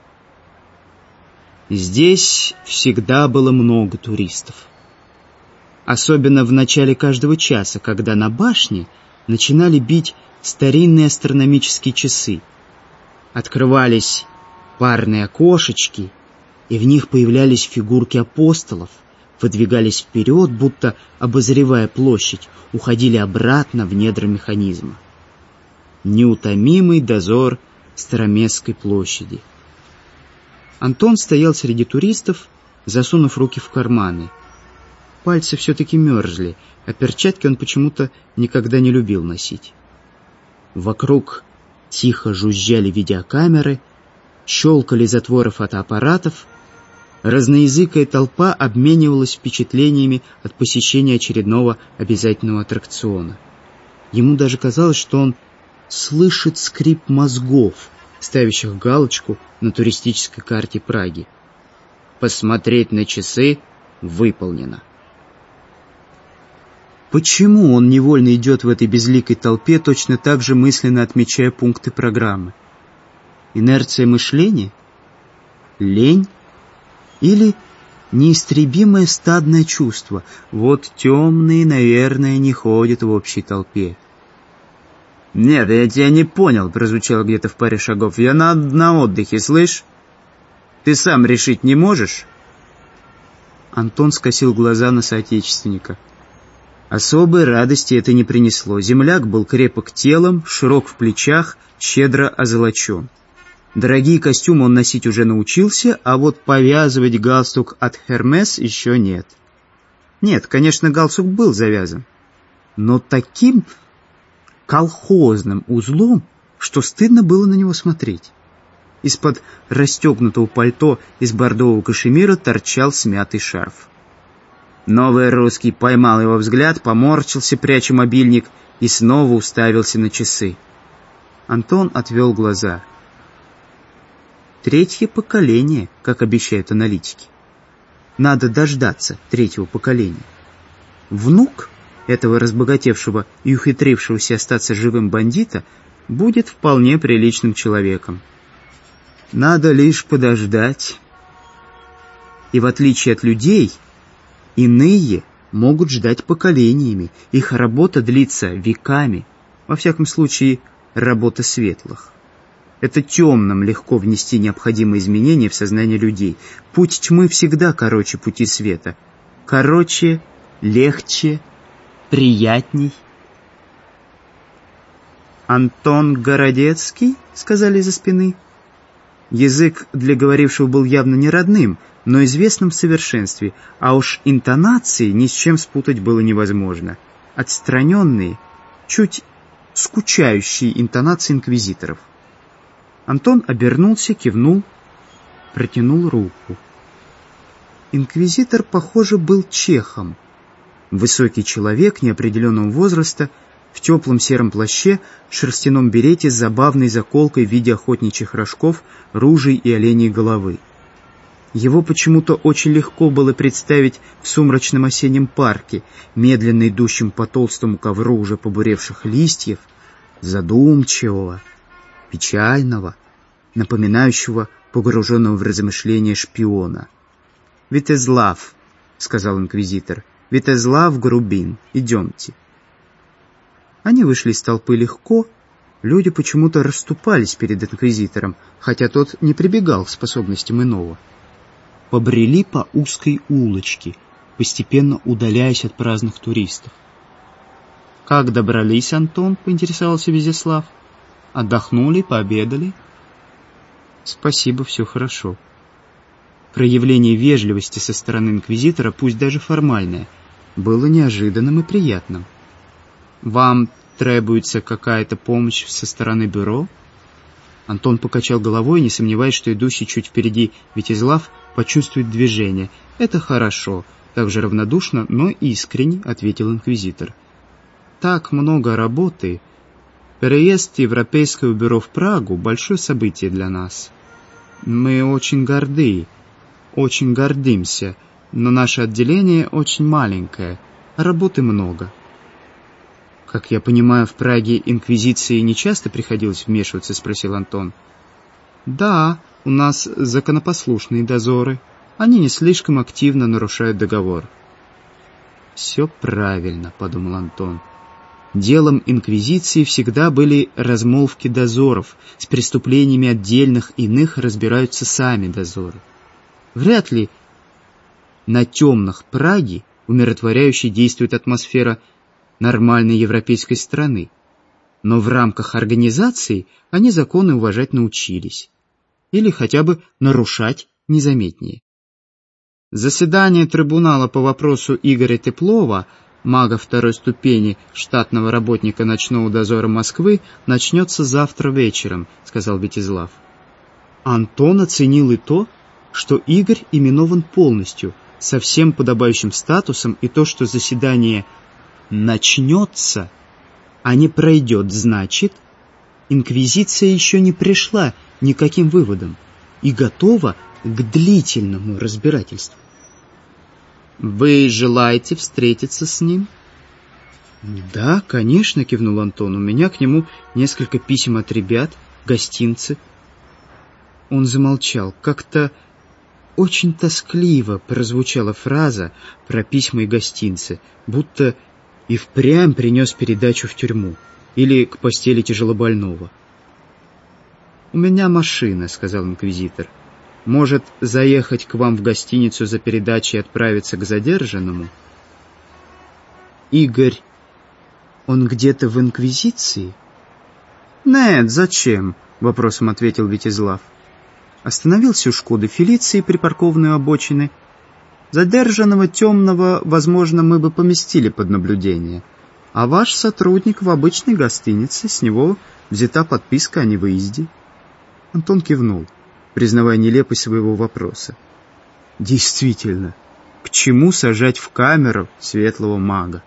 Здесь всегда было много туристов. Особенно в начале каждого часа, когда на башне начинали бить старинные астрономические часы. Открывались парные окошечки, и в них появлялись фигурки апостолов, выдвигались вперед, будто обозревая площадь, уходили обратно в недра механизма. Неутомимый дозор Староместской площади. Антон стоял среди туристов, засунув руки в карманы. Пальцы все-таки мерзли, а перчатки он почему-то никогда не любил носить. Вокруг тихо жужжали видеокамеры, щелкали затворы фотоаппаратов, разноязыкая толпа обменивалась впечатлениями от посещения очередного обязательного аттракциона. Ему даже казалось, что он слышит скрип мозгов, ставящих галочку на туристической карте Праги. Посмотреть на часы выполнено. Почему он невольно идет в этой безликой толпе, точно так же мысленно отмечая пункты программы? Инерция мышления? Лень? Или неистребимое стадное чувство? Вот темные, наверное, не ходят в общей толпе. «Нет, я тебя не понял», — прозвучало где-то в паре шагов. «Я на отдыхе, слышь? Ты сам решить не можешь?» Антон скосил глаза на соотечественника. Особой радости это не принесло. Земляк был крепок телом, широк в плечах, щедро озолочен. Дорогие костюмы он носить уже научился, а вот повязывать галстук от Hermes еще нет. Нет, конечно, галстук был завязан, но таким колхозным узлом, что стыдно было на него смотреть. Из-под расстегнутого пальто из бордового кашемира торчал смятый шарф. Новый русский поймал его взгляд, поморщился, пряча мобильник, и снова уставился на часы. Антон отвел глаза. Третье поколение, как обещают аналитики. Надо дождаться третьего поколения. Внук этого разбогатевшего и ухитрившегося остаться живым бандита будет вполне приличным человеком. Надо лишь подождать. И в отличие от людей, иные могут ждать поколениями. Их работа длится веками. Во всяком случае, работа светлых. Это темным легко внести необходимые изменения в сознание людей. Путь тьмы всегда короче пути света. Короче, легче, приятней. «Антон Городецкий?» — сказали из-за спины. Язык для говорившего был явно не родным, но известным в совершенстве, а уж интонации ни с чем спутать было невозможно. Отстраненные, чуть скучающие интонации инквизиторов. Антон обернулся, кивнул, протянул руку. Инквизитор, похоже, был чехом. Высокий человек неопределенного возраста, в теплом сером плаще, шерстяном берете с забавной заколкой в виде охотничьих рожков, ружей и оленей головы. Его почему-то очень легко было представить в сумрачном осеннем парке, медленно идущем по толстому ковру уже побуревших листьев, задумчивого, печального, напоминающего погруженного в размышления шпиона. «Витезлав», — сказал инквизитор, — «Витезлав Грубин, идемте». Они вышли из толпы легко, люди почему-то расступались перед инквизитором, хотя тот не прибегал к способностям иного. Побрели по узкой улочке, постепенно удаляясь от праздных туристов. «Как добрались, Антон?» — поинтересовался Визяслав. «Отдохнули, пообедали?» «Спасибо, все хорошо». Проявление вежливости со стороны инквизитора, пусть даже формальное, было неожиданным и приятным. «Вам требуется какая-то помощь со стороны бюро?» Антон покачал головой, не сомневаясь, что идущий чуть впереди Витезлав почувствует движение. «Это хорошо», — также равнодушно, но искренне ответил инквизитор. «Так много работы. Переезд Европейского бюро в Прагу — большое событие для нас. Мы очень горды, очень гордимся, но наше отделение очень маленькое, работы много». «Как я понимаю, в Праге инквизиции не часто приходилось вмешиваться?» — спросил Антон. «Да, у нас законопослушные дозоры. Они не слишком активно нарушают договор». «Все правильно», — подумал Антон. Делом инквизиции всегда были размолвки дозоров. С преступлениями отдельных иных разбираются сами дозоры. Вряд ли на темных Праге умиротворяюще действует атмосфера нормальной европейской страны. Но в рамках организации они законы уважать научились. Или хотя бы нарушать незаметнее. Заседание трибунала по вопросу Игоря Теплова, мага второй ступени, штатного работника ночного дозора Москвы, начнется завтра вечером, сказал Витезлав. Антон оценил и то, что Игорь именован полностью, со всем подобающим статусом, и то, что заседание начнется, а не пройдет, значит, инквизиция еще не пришла ни к каким выводам и готова к длительному разбирательству. «Вы желаете встретиться с ним?» «Да, конечно», — кивнул Антон. «У меня к нему несколько писем от ребят, гостинцы». Он замолчал. Как-то очень тоскливо прозвучала фраза про письма и гостинцы, будто и впрямь принес передачу в тюрьму или к постели тяжелобольного. «У меня машина», — сказал инквизитор. «Может, заехать к вам в гостиницу за передачей и отправиться к задержанному?» «Игорь, он где-то в инквизиции?» «Нет, зачем?» — вопросом ответил Витязлав. Остановился у «Шкоды» Фелиции, припаркованной у обочины. Задержанного темного, возможно, мы бы поместили под наблюдение. А ваш сотрудник в обычной гостинице, с него взята подписка о невыезде. Антон кивнул, признавая нелепость своего вопроса. Действительно, к чему сажать в камеру светлого мага?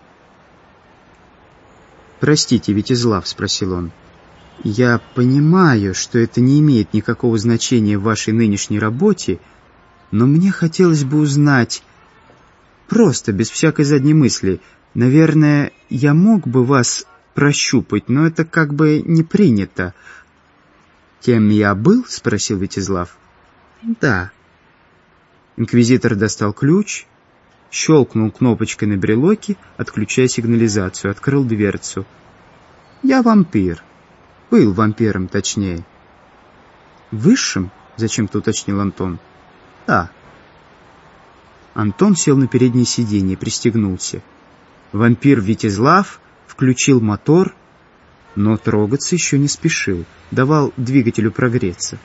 «Простите, Витязлав», — спросил он, — «я понимаю, что это не имеет никакого значения в вашей нынешней работе, но мне хотелось бы узнать, просто, без всякой задней мысли, наверное, я мог бы вас прощупать, но это как бы не принято». «Кем я был?» — спросил Витязлав. «Да». Инквизитор достал ключ, щелкнул кнопочкой на брелоке, отключая сигнализацию, открыл дверцу. «Я вампир. Был вампиром, точнее». «Высшим?» — зачем-то уточнил Антон. «Да». Антон сел на переднее сиденье и пристегнулся. Вампир Витязлав включил мотор, но трогаться еще не спешил, давал двигателю прогреться.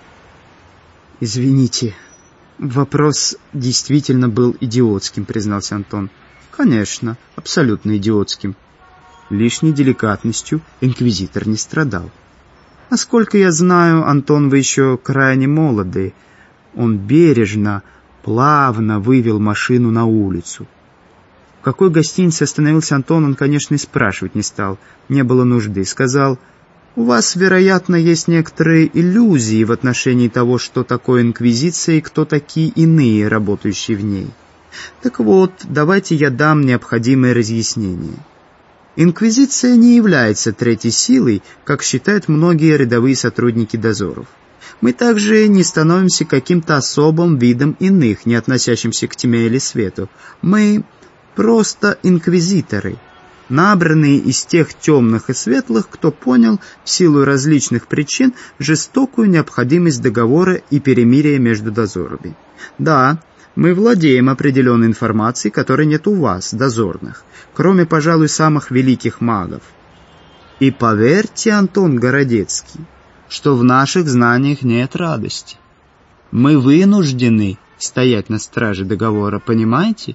«Извините, вопрос действительно был идиотским», — признался Антон. «Конечно, абсолютно идиотским». Лишней деликатностью инквизитор не страдал. «Насколько я знаю, Антон, вы еще крайне молоды». Он бережно, плавно вывел машину на улицу. В какой гостинице остановился Антон, он, конечно, и спрашивать не стал. Не было нужды. Сказал: «У вас, вероятно, есть некоторые иллюзии в отношении того, что такое инквизиция и кто такие иные, работающие в ней. Так вот, давайте я дам необходимое разъяснение. Инквизиция не является третьей силой, как считают многие рядовые сотрудники дозоров. Мы также не становимся каким-то особым видом иных, не относящимся к тьме или свету. Мы просто инквизиторы, набранные из тех темных и светлых, кто понял в силу различных причин жестокую необходимость договора и перемирия между дозорами. Да, мы владеем определенной информацией, которой нет у вас, дозорных, кроме, пожалуй, самых великих магов. И поверьте, Антон Городецкий, что в наших знаниях нет радости. Мы вынуждены стоять на страже договора, понимаете?»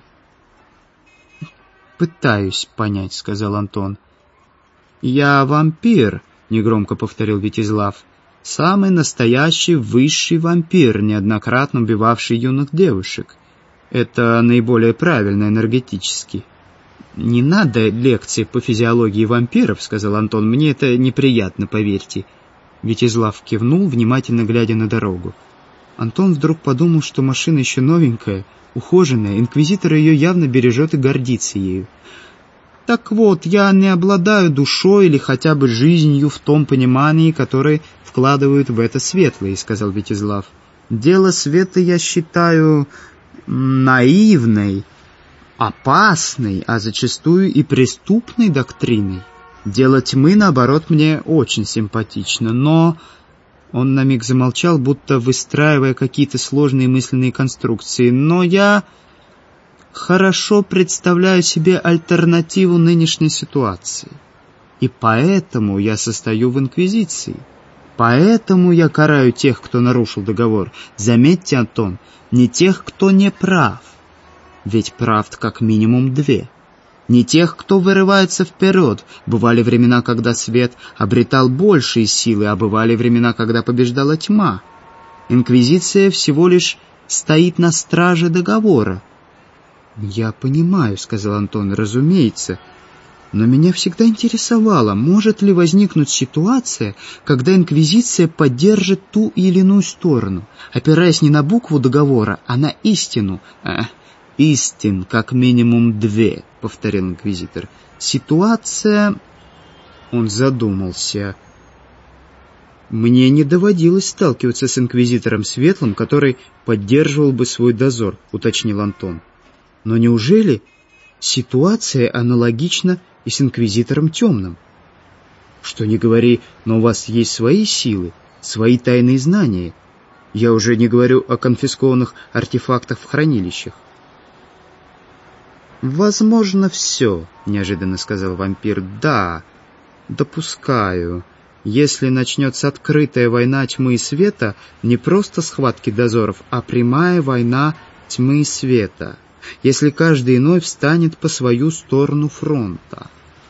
«Пытаюсь понять», — сказал Антон. «Я вампир», — негромко повторил Витязлав. «Самый настоящий высший вампир, неоднократно убивавший юных девушек. Это наиболее правильно энергетически». «Не надо лекции по физиологии вампиров», — сказал Антон. «Мне это неприятно, поверьте». Витязлав кивнул, внимательно глядя на дорогу. Антон вдруг подумал, что машина еще новенькая, ухоженная, инквизитор ее явно бережет и гордится ею. «Так вот, я не обладаю душой или хотя бы жизнью в том понимании, которое вкладывают в это светлые», — сказал Витязлав. «Дело света я считаю наивной, опасной, а зачастую и преступной доктриной. Дело тьмы, наоборот, мне очень симпатично, но...» Он на миг замолчал, будто выстраивая какие-то сложные мысленные конструкции. «Но я хорошо представляю себе альтернативу нынешней ситуации. И поэтому я состою в инквизиции. Поэтому я караю тех, кто нарушил договор. Заметьте, Антон, не тех, кто не прав. Ведь правд как минимум две. Не тех, кто вырывается вперед. Бывали времена, когда свет обретал большие силы, а бывали времена, когда побеждала тьма. Инквизиция всего лишь стоит на страже договора. «Я понимаю», — сказал Антон, — «разумеется. Но меня всегда интересовало, может ли возникнуть ситуация, когда инквизиция поддержит ту или иную сторону, опираясь не на букву договора, а на истину». «Истин как минимум 2», — повторил инквизитор. «Ситуация...» Он задумался. «Мне не доводилось сталкиваться с инквизитором Светлым, который поддерживал бы свой дозор», — уточнил Антон. «Но неужели ситуация аналогична и с инквизитором Темным? Что ни говори, но у вас есть свои силы, свои тайные знания. Я уже не говорю о конфискованных артефактах в хранилищах». «Возможно, все», — неожиданно сказал вампир. «Да, допускаю. Если начнется открытая война тьмы и света, не просто схватки дозоров, а прямая война тьмы и света. Если каждый иной встанет по свою сторону фронта.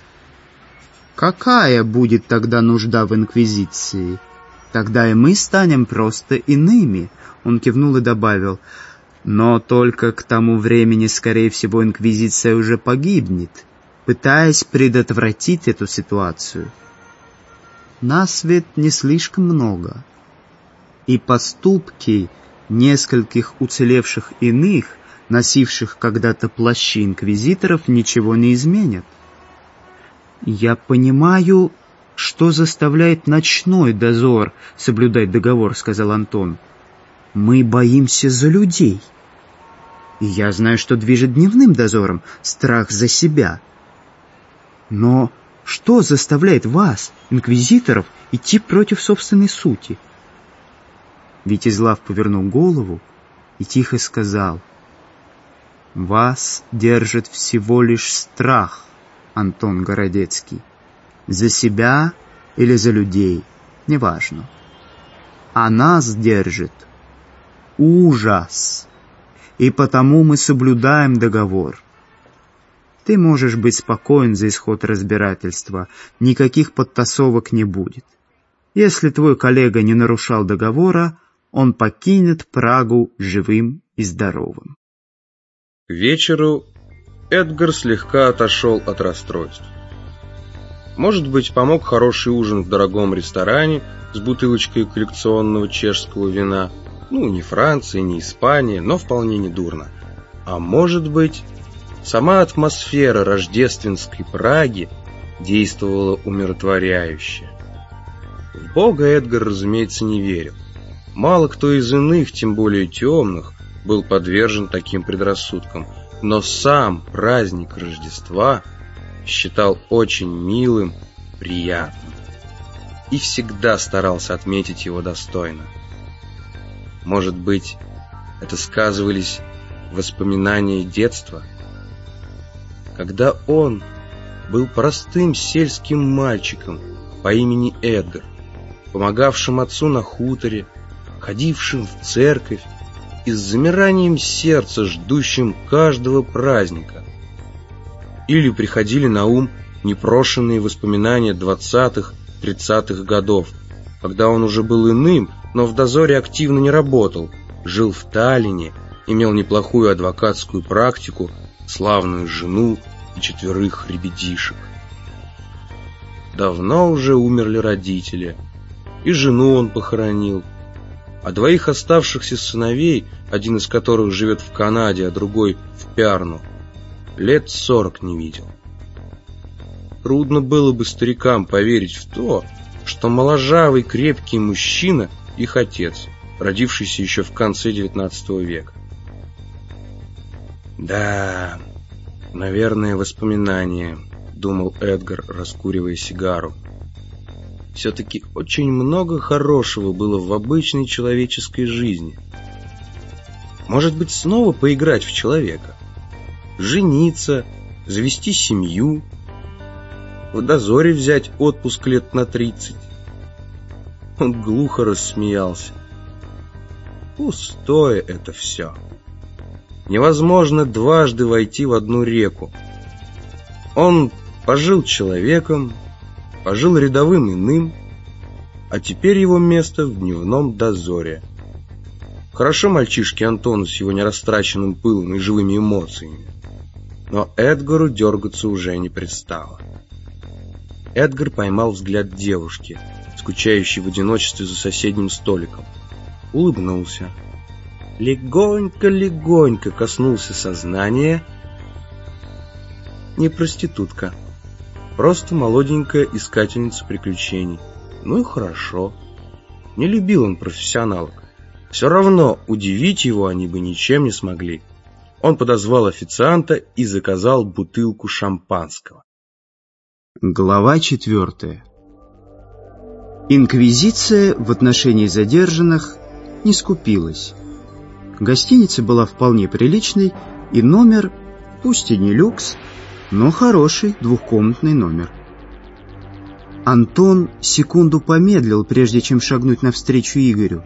Какая будет тогда нужда в инквизиции? Тогда и мы станем просто иными». Он кивнул и добавил: «Но только к тому времени, скорее всего, инквизиция уже погибнет, пытаясь предотвратить эту ситуацию. Нас ведь не слишком много, и поступки нескольких уцелевших иных, носивших когда-то плащи инквизиторов, ничего не изменят. Я понимаю, что заставляет ночной дозор соблюдать договор», — сказал Антон. «Мы боимся за людей. И я знаю, что движет дневным дозором — страх за себя. Но что заставляет вас, инквизиторов, идти против собственной сути?» Витязлав повернул голову и тихо сказал: «Вас держит всего лишь страх, Антон Городецкий. За себя или за людей, неважно. А нас держит ужас, и потому мы соблюдаем договор. Ты можешь быть спокоен за исход разбирательства, никаких подтасовок не будет. Если твой коллега не нарушал договора, он покинет Прагу живым и здоровым». К вечеру Эдгар слегка отошел от расстройств. Может быть, помог хороший ужин в дорогом ресторане с бутылочкой коллекционного чешского вина. Не Франция, не Испания, но вполне недурно. А может быть, сама атмосфера рождественской Праги действовала умиротворяюще. В Бога Эдгар, разумеется, не верил. Мало кто из иных, тем более темных, был подвержен таким предрассудкам, но сам праздник Рождества считал очень милым, приятным и всегда старался отметить его достойно. Может быть, это сказывались воспоминания детства, когда он был простым сельским мальчиком по имени Эдгар, помогавшим отцу на хуторе, ходившим в церковь и с замиранием сердца ждущим каждого праздника. Или приходили на ум непрошенные воспоминания 20-х, 30-х годов, когда он уже был иным, но в дозоре активно не работал, жил в Таллине, имел неплохую адвокатскую практику, славную жену и 4 ребятишек. Давно уже умерли родители, и жену он похоронил, а 2 оставшихся сыновей, один из которых живет в Канаде, а другой в Пярну, лет 40 не видел. Трудно было бы старикам поверить в то, что моложавый крепкий мужчина их отец, родившийся еще в конце XIX века. «Да, наверное, воспоминания», — думал Эдгар, раскуривая сигару. «Все-таки очень много хорошего было в обычной человеческой жизни. Может быть, снова поиграть в человека, жениться, завести семью, в дозоре взять отпуск лет на 30. Он глухо рассмеялся. Пустое это все. Невозможно дважды войти в одну реку. Он пожил человеком, пожил рядовым иным, а теперь его место в дневном дозоре. Хорошо мальчишке Антону с его нерастраченным пылом и живыми эмоциями. Но Эдгару дергаться уже не пристало. Эдгар поймал взгляд девушки, скучающей в одиночестве за соседним столиком. Улыбнулся. Легонько-легонько коснулся сознания. Не проститутка, просто молоденькая искательница приключений. Ну и хорошо. Не любил он профессионалок. Все равно удивить его они бы ничем не смогли. Он подозвал официанта и заказал бутылку шампанского. Глава 4. Инквизиция в отношении задержанных не скупилась. Гостиница была вполне приличной, и номер, пусть и не люкс, но хороший двухкомнатный номер. Антон секунду помедлил, прежде чем шагнуть навстречу Игорю.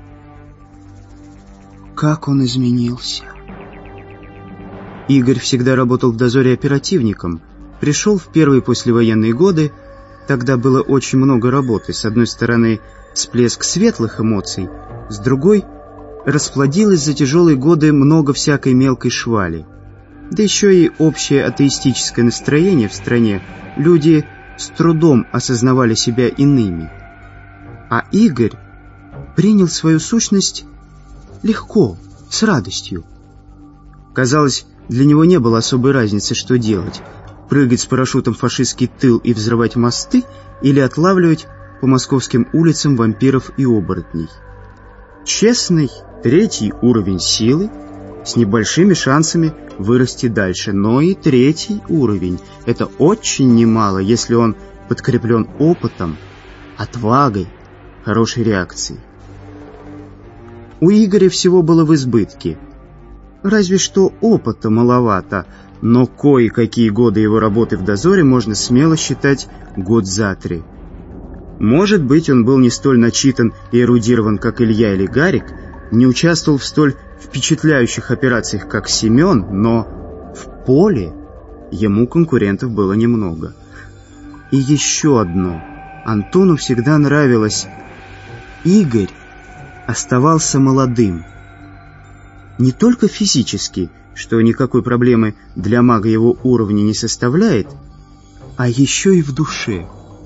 Как он изменился! Игорь всегда работал в дозоре оперативником. Пришел в первые послевоенные годы. Тогда было очень много работы. С одной стороны, всплеск светлых эмоций, с другой — расплодилось за тяжелые годы много всякой мелкой швали. Да еще и общее атеистическое настроение в стране. Люди с трудом осознавали себя иными. А Игорь принял свою сущность легко, с радостью. Казалось, для него не было особой разницы, что делать: прыгать с парашютом в фашистский тыл и взрывать мосты, или отлавливать по московским улицам вампиров и оборотней. Честный третий уровень силы, с небольшими шансами вырасти дальше. Но и третий уровень — это очень немало, если он подкреплен опытом, отвагой, хорошей реакцией. У Игоря всего было в избытке. Разве что опыта маловато, но кое-какие годы его работы в дозоре можно смело считать год за 3. Может быть, он был не столь начитан и эрудирован, как Илья или Гарик, не участвовал в столь впечатляющих операциях, как Семен, но в поле ему конкурентов было немного. И еще одно. Антону всегда нравилось: Игорь оставался молодым. Не только физически, что никакой проблемы для мага его уровня не составляет, а еще и в душе.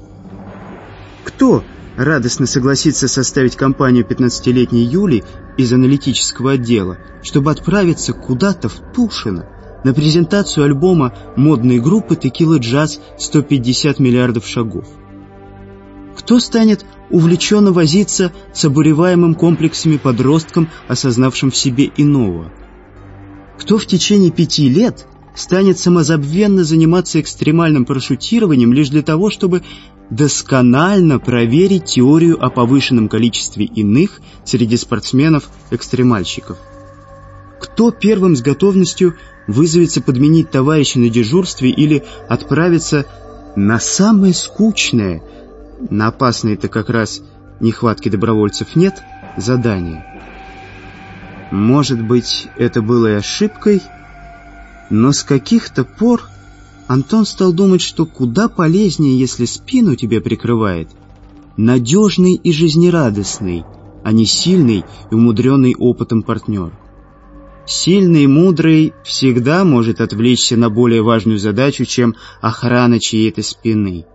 Кто радостно согласится составить компанию 15-летней Юли из аналитического отдела, чтобы отправиться куда-то в Тушино на презентацию альбома модной группы «Текила Джаз 150 миллиардов шагов»? Кто станет увлеченно возиться с обуреваемым комплексами подростком, осознавшим в себе иного? Кто в течение 5 лет станет самозабвенно заниматься экстремальным парашютированием лишь для того, чтобы досконально проверить теорию о повышенном количестве иных среди спортсменов-экстремальщиков? Кто первым с готовностью вызовется подменить товарища на дежурстве или отправиться на самое скучное, на опасные-то как раз нехватки добровольцев нет, задание? Может быть, это было и ошибкой, но с каких-то пор Антон стал думать, что куда полезнее, если спину тебе прикрывает надежный и жизнерадостный, а не сильный и умудренный опытом партнер. Сильный и мудрый всегда может отвлечься на более важную задачу, чем охрана чьей-то спины.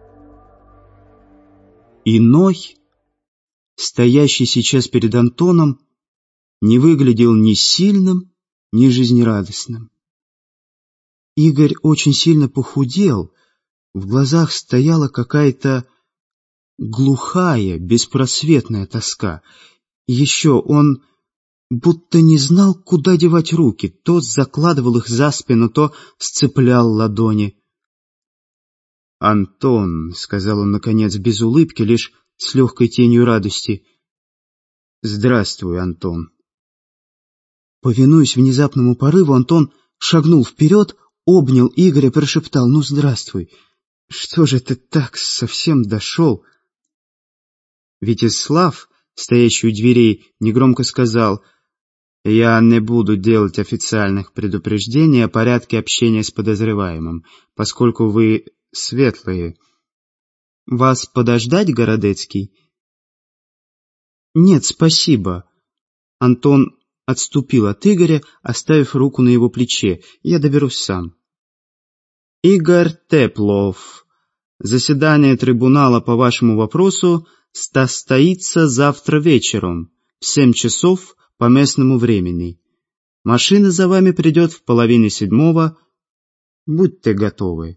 Иной, стоящий сейчас перед Антоном, не выглядел ни сильным, ни жизнерадостным. Игорь очень сильно похудел, в глазах стояла какая-то глухая, беспросветная тоска. И еще он будто не знал, куда девать руки, то закладывал их за спину, то сцеплял ладони. «Антон», — сказал он, наконец, без улыбки, лишь с легкой тенью радости. «Здравствуй, Антон». Повинуясь внезапному порыву, Антон шагнул вперед, обнял Игоря, прошептал: «Ну, здравствуй. Что же ты так совсем дошел?» Вячеслав, стоящий у дверей, негромко сказал: «Я не буду делать официальных предупреждений о порядке общения с подозреваемым, поскольку вы светлые. Вас подождать, Городецкий?» «Нет, спасибо». Антон отступил от Игоря, оставив руку на его плече. «Я доберусь сам». «Игорь Теплов, заседание трибунала по вашему вопросу состоится завтра вечером в 7 часов по местному времени. Машина за вами придет в 6:30. Будьте готовы».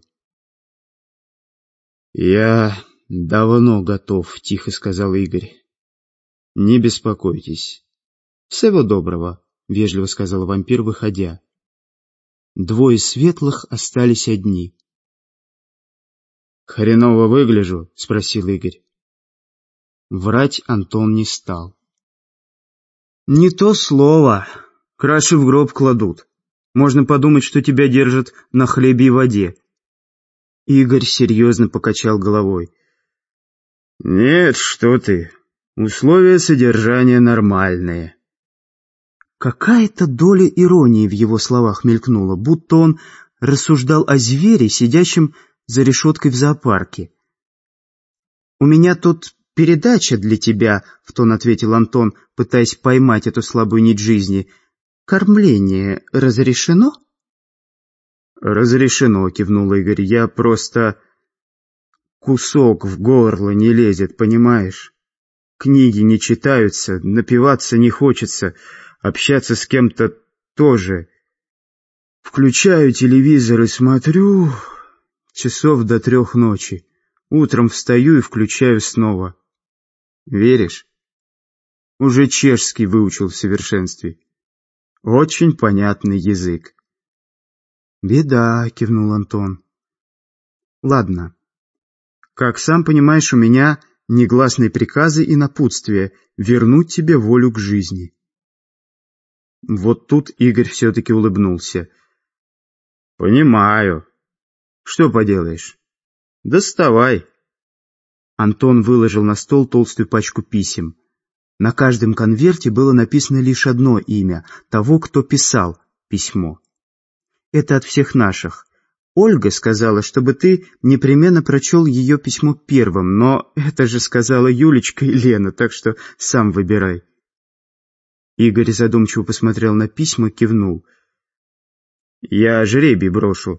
«Я давно готов», — тихо сказал Игорь. «Не беспокойтесь». «Всего доброго», — вежливо сказал вампир, выходя. Двое светлых остались одни. «Хреново выгляжу?» — спросил Игорь. Врать Антон не стал. «Не то слово. Краши в гроб кладут. Можно подумать, что тебя держат на хлебе и воде». Игорь серьезно покачал головой. «Нет, что ты. Условия содержания нормальные». Какая-то доля иронии в его словах мелькнула, будто он рассуждал о звере, сидящем за решеткой в зоопарке. «У меня тут передача для тебя», — в тон ответил Антон, пытаясь поймать эту слабую нить жизни. «Кормление разрешено?» «Разрешено», — кивнул Игорь. «Я просто... кусок в горло не лезет, понимаешь? Книги не читаются, напиваться не хочется, общаться с кем-то тоже. Включаю телевизор и смотрю часов до 3 ночи. Утром встаю и включаю снова. Веришь? Уже чешский выучил в совершенстве. Очень понятный язык». «Беда», — кивнул Антон. «Ладно. Как сам понимаешь, у меня негласные приказы и напутствия вернуть тебе волю к жизни». Вот тут Игорь все-таки улыбнулся. «Понимаю. Что поделаешь? Доставай». Антон выложил на стол толстую пачку писем. На каждом конверте было написано лишь одно имя того, кто писал письмо. «Это от всех наших. Ольга сказала, чтобы ты непременно прочел ее письмо первым, но это же сказала Юлечка и Лена, так что сам выбирай». Игорь задумчиво посмотрел на письма, кивнул. «Я жребий брошу».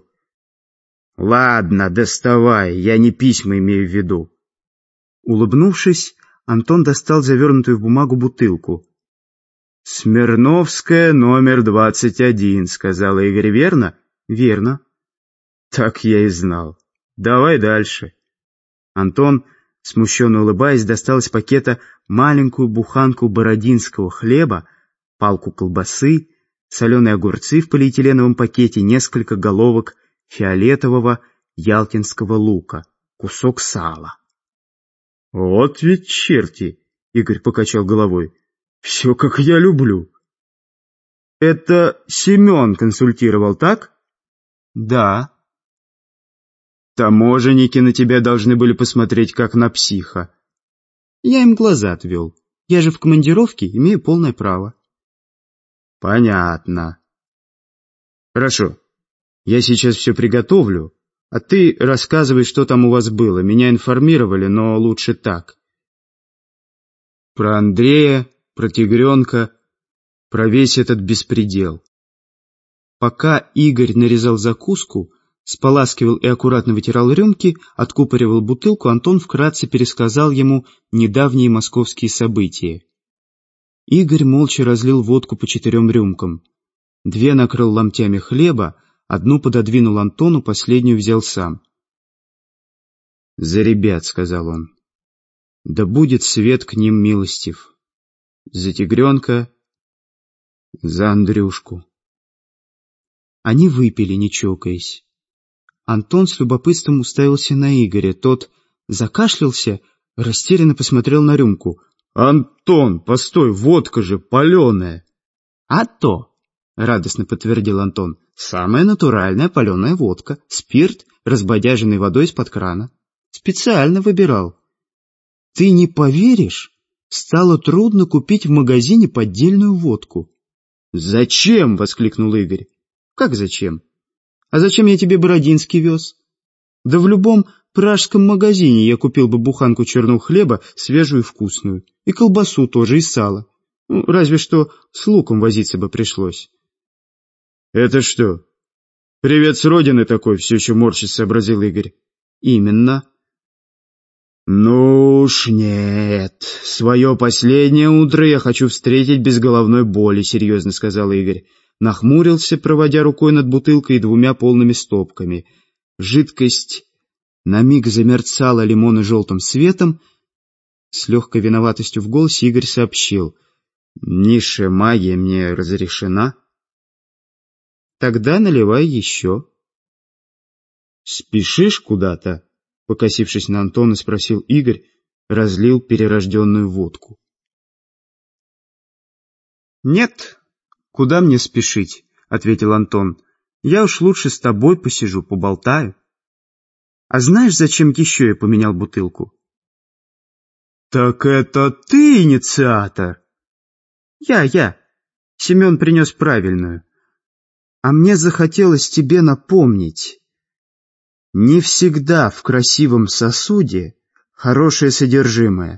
«Ладно, доставай, я не письма имею в виду». Улыбнувшись, Антон достал завернутую в бумагу бутылку. «Смирновская, номер 21», — сказала Игорь, верно? «Верно». «Так я и знал. Давай дальше». Антон, смущенно улыбаясь, достал из пакета маленькую буханку бородинского хлеба, палку колбасы, соленые огурцы в полиэтиленовом пакете, несколько головок фиолетового ялтинского лука, кусок сала. «Вот ведь черти!» — Игорь покачал головой. «Все, как я люблю». «Это Семен консультировал, так?» «Да». «Таможенники на тебя должны были посмотреть, как на психа». «Я им глаза отвел. Я же в командировке, имею полное право». «Понятно. Хорошо. Я сейчас все приготовлю, а ты рассказывай, что там у вас было. Меня информировали, но лучше так. Про Андрея, про тигренка, про весь этот беспредел». Пока Игорь нарезал закуску, споласкивал и аккуратно вытирал рюмки, откупоривал бутылку, Антон вкратце пересказал ему недавние московские события. Игорь молча разлил водку по 4 рюмкам. 2 накрыл ломтями хлеба, 1 пододвинул Антону, последнюю взял сам. «За ребят», — сказал он. «Да будет свет к ним милостив. За тигренка, за Андрюшку». Они выпили, не чокаясь. Антон с любопытством уставился на Игоря. Тот закашлялся, растерянно посмотрел на рюмку. «Антон, постой, водка же паленая!» «А то!» — радостно подтвердил Антон. «Самая натуральная паленая водка. Спирт, разбодяженный водой из-под крана. Специально выбирал. Ты не поверишь, стало трудно купить в магазине поддельную водку». «Зачем?» — воскликнул Игорь. «Как зачем? А зачем я тебе бородинский вез? Да в любом пражском магазине я купил бы буханку черного хлеба, свежую и вкусную, и колбасу тоже, и сало. Разве что с луком возиться бы пришлось. «Это что, привет с родины такой?» — все еще морщись сообразил Игорь. «Именно». «Ну уж нет. Свое последнее утро я хочу встретить без головной боли», — серьезно сказал Игорь. Нахмурился, проводя рукой над бутылкой и 2 полными стопками. Жидкость на миг замерцала лимонно-желтым светом. С легкой виноватостью в голосе Игорь сообщил: «Низшая магия мне разрешена». «Тогда наливай еще». «Спешишь куда-то?» — покосившись на Антона, спросил Игорь, разлил перерожденную водку. «Нет, куда мне спешить?» — ответил Антон. «Я уж лучше с тобой посижу, поболтаю. А знаешь, зачем еще я поменял бутылку?» «Так это ты инициатор?» Я. Семен принес правильную. А мне захотелось тебе напомнить. Не всегда в красивом сосуде хорошее содержимое».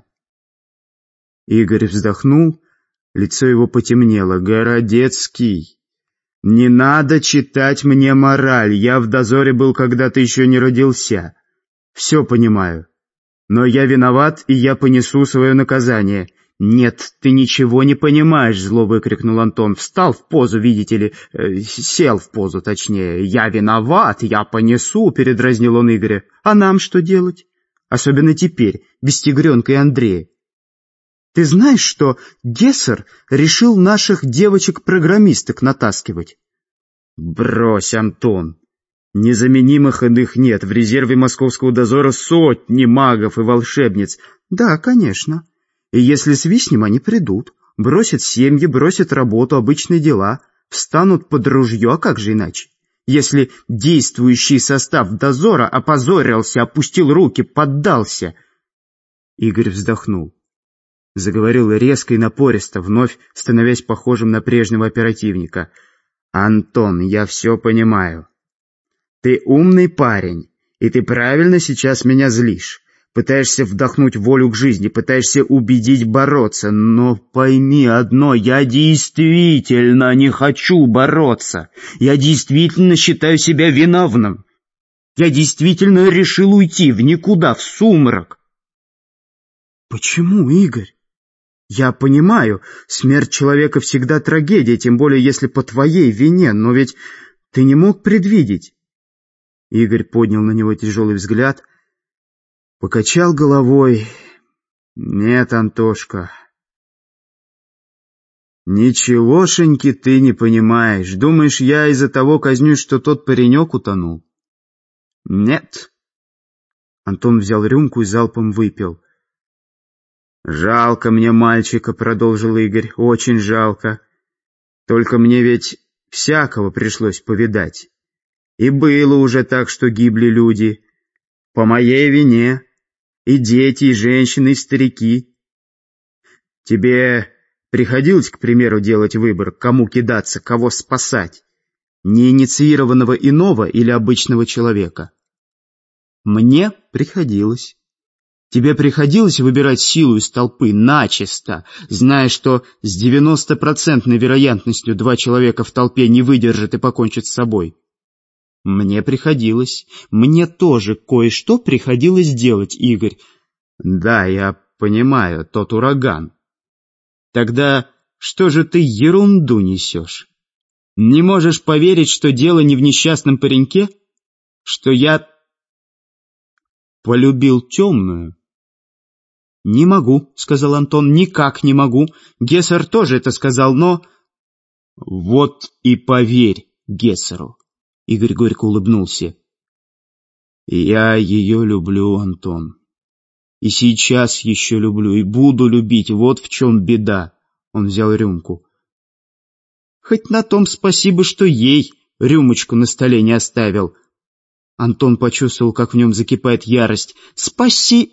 Игорь вздохнул, лицо его потемнело. «Городецкий, не надо читать мне мораль. Я в дозоре был, когда ты еще не родился. Все понимаю. Но я виноват, и я понесу свое наказание». «Нет, ты ничего не понимаешь», — зло выкрикнул Антон. «Встал в позу, видите ли, сел в позу, точнее. Я виноват, я понесу», — передразнил он Игоря. «А нам что делать? Особенно теперь, без Тигренка и Андрея. Ты знаешь, что Гессер решил наших девочек-программисток натаскивать?» «Брось, Антон. Незаменимых иных нет. В резерве московского дозора сотни магов и волшебниц». «Да, конечно. И если свистнем, они придут, бросят семьи, бросят работу, обычные дела, встанут под ружье, а как же иначе? Если действующий состав дозора опозорился, опустил руки, поддался». Игорь вздохнул. Заговорил резко и напористо, вновь становясь похожим на прежнего оперативника. «Антон, я все понимаю. Ты умный парень, и ты правильно сейчас меня злишь. Пытаешься вдохнуть волю к жизни, пытаешься убедить бороться. Но пойми одно, я действительно не хочу бороться. Я действительно считаю себя виновным. Я действительно решил уйти в никуда, в сумрак». «Почему, Игорь? Я понимаю, смерть человека всегда трагедия, тем более если по твоей вине, но ведь ты не мог предвидеть». Игорь поднял на него тяжелый взгляд, покачал головой. «Нет, Антошка, ничегошеньки ты не понимаешь. Думаешь, я из-за того казнюсь, что тот паренек утонул? Нет». Антон взял рюмку и залпом выпил. «Жалко мне мальчика», — продолжил Игорь, — «очень жалко. Только мне ведь всякого пришлось повидать. И было уже так, что гибли люди. По моей вине. И дети, и женщины, и старики. Тебе приходилось, к примеру, делать выбор, кому кидаться, кого спасать? Неинициированного иного или обычного человека?» «Мне приходилось. Тебе приходилось выбирать силу из толпы начисто, зная, что с 90% вероятностью 2 человека в толпе не выдержат и покончат с собой?» «Мне приходилось. Мне тоже кое-что приходилось делать, Игорь». «Да, я понимаю, тот ураган». «Тогда что же ты ерунду несешь? Не можешь поверить, что дело не в несчастном пареньке? Что я полюбил темную?» «Не могу», — сказал Антон, — «никак не могу. Гессер тоже это сказал, но...» «Вот и поверь Гессеру», — Игорь горько улыбнулся. «Я ее люблю, Антон. И сейчас еще люблю, и буду любить. Вот в чем беда». Он взял рюмку. «Хоть на том спасибо, что ей рюмочку на столе не оставил». Антон почувствовал, как в нем закипает ярость. «Спаси...»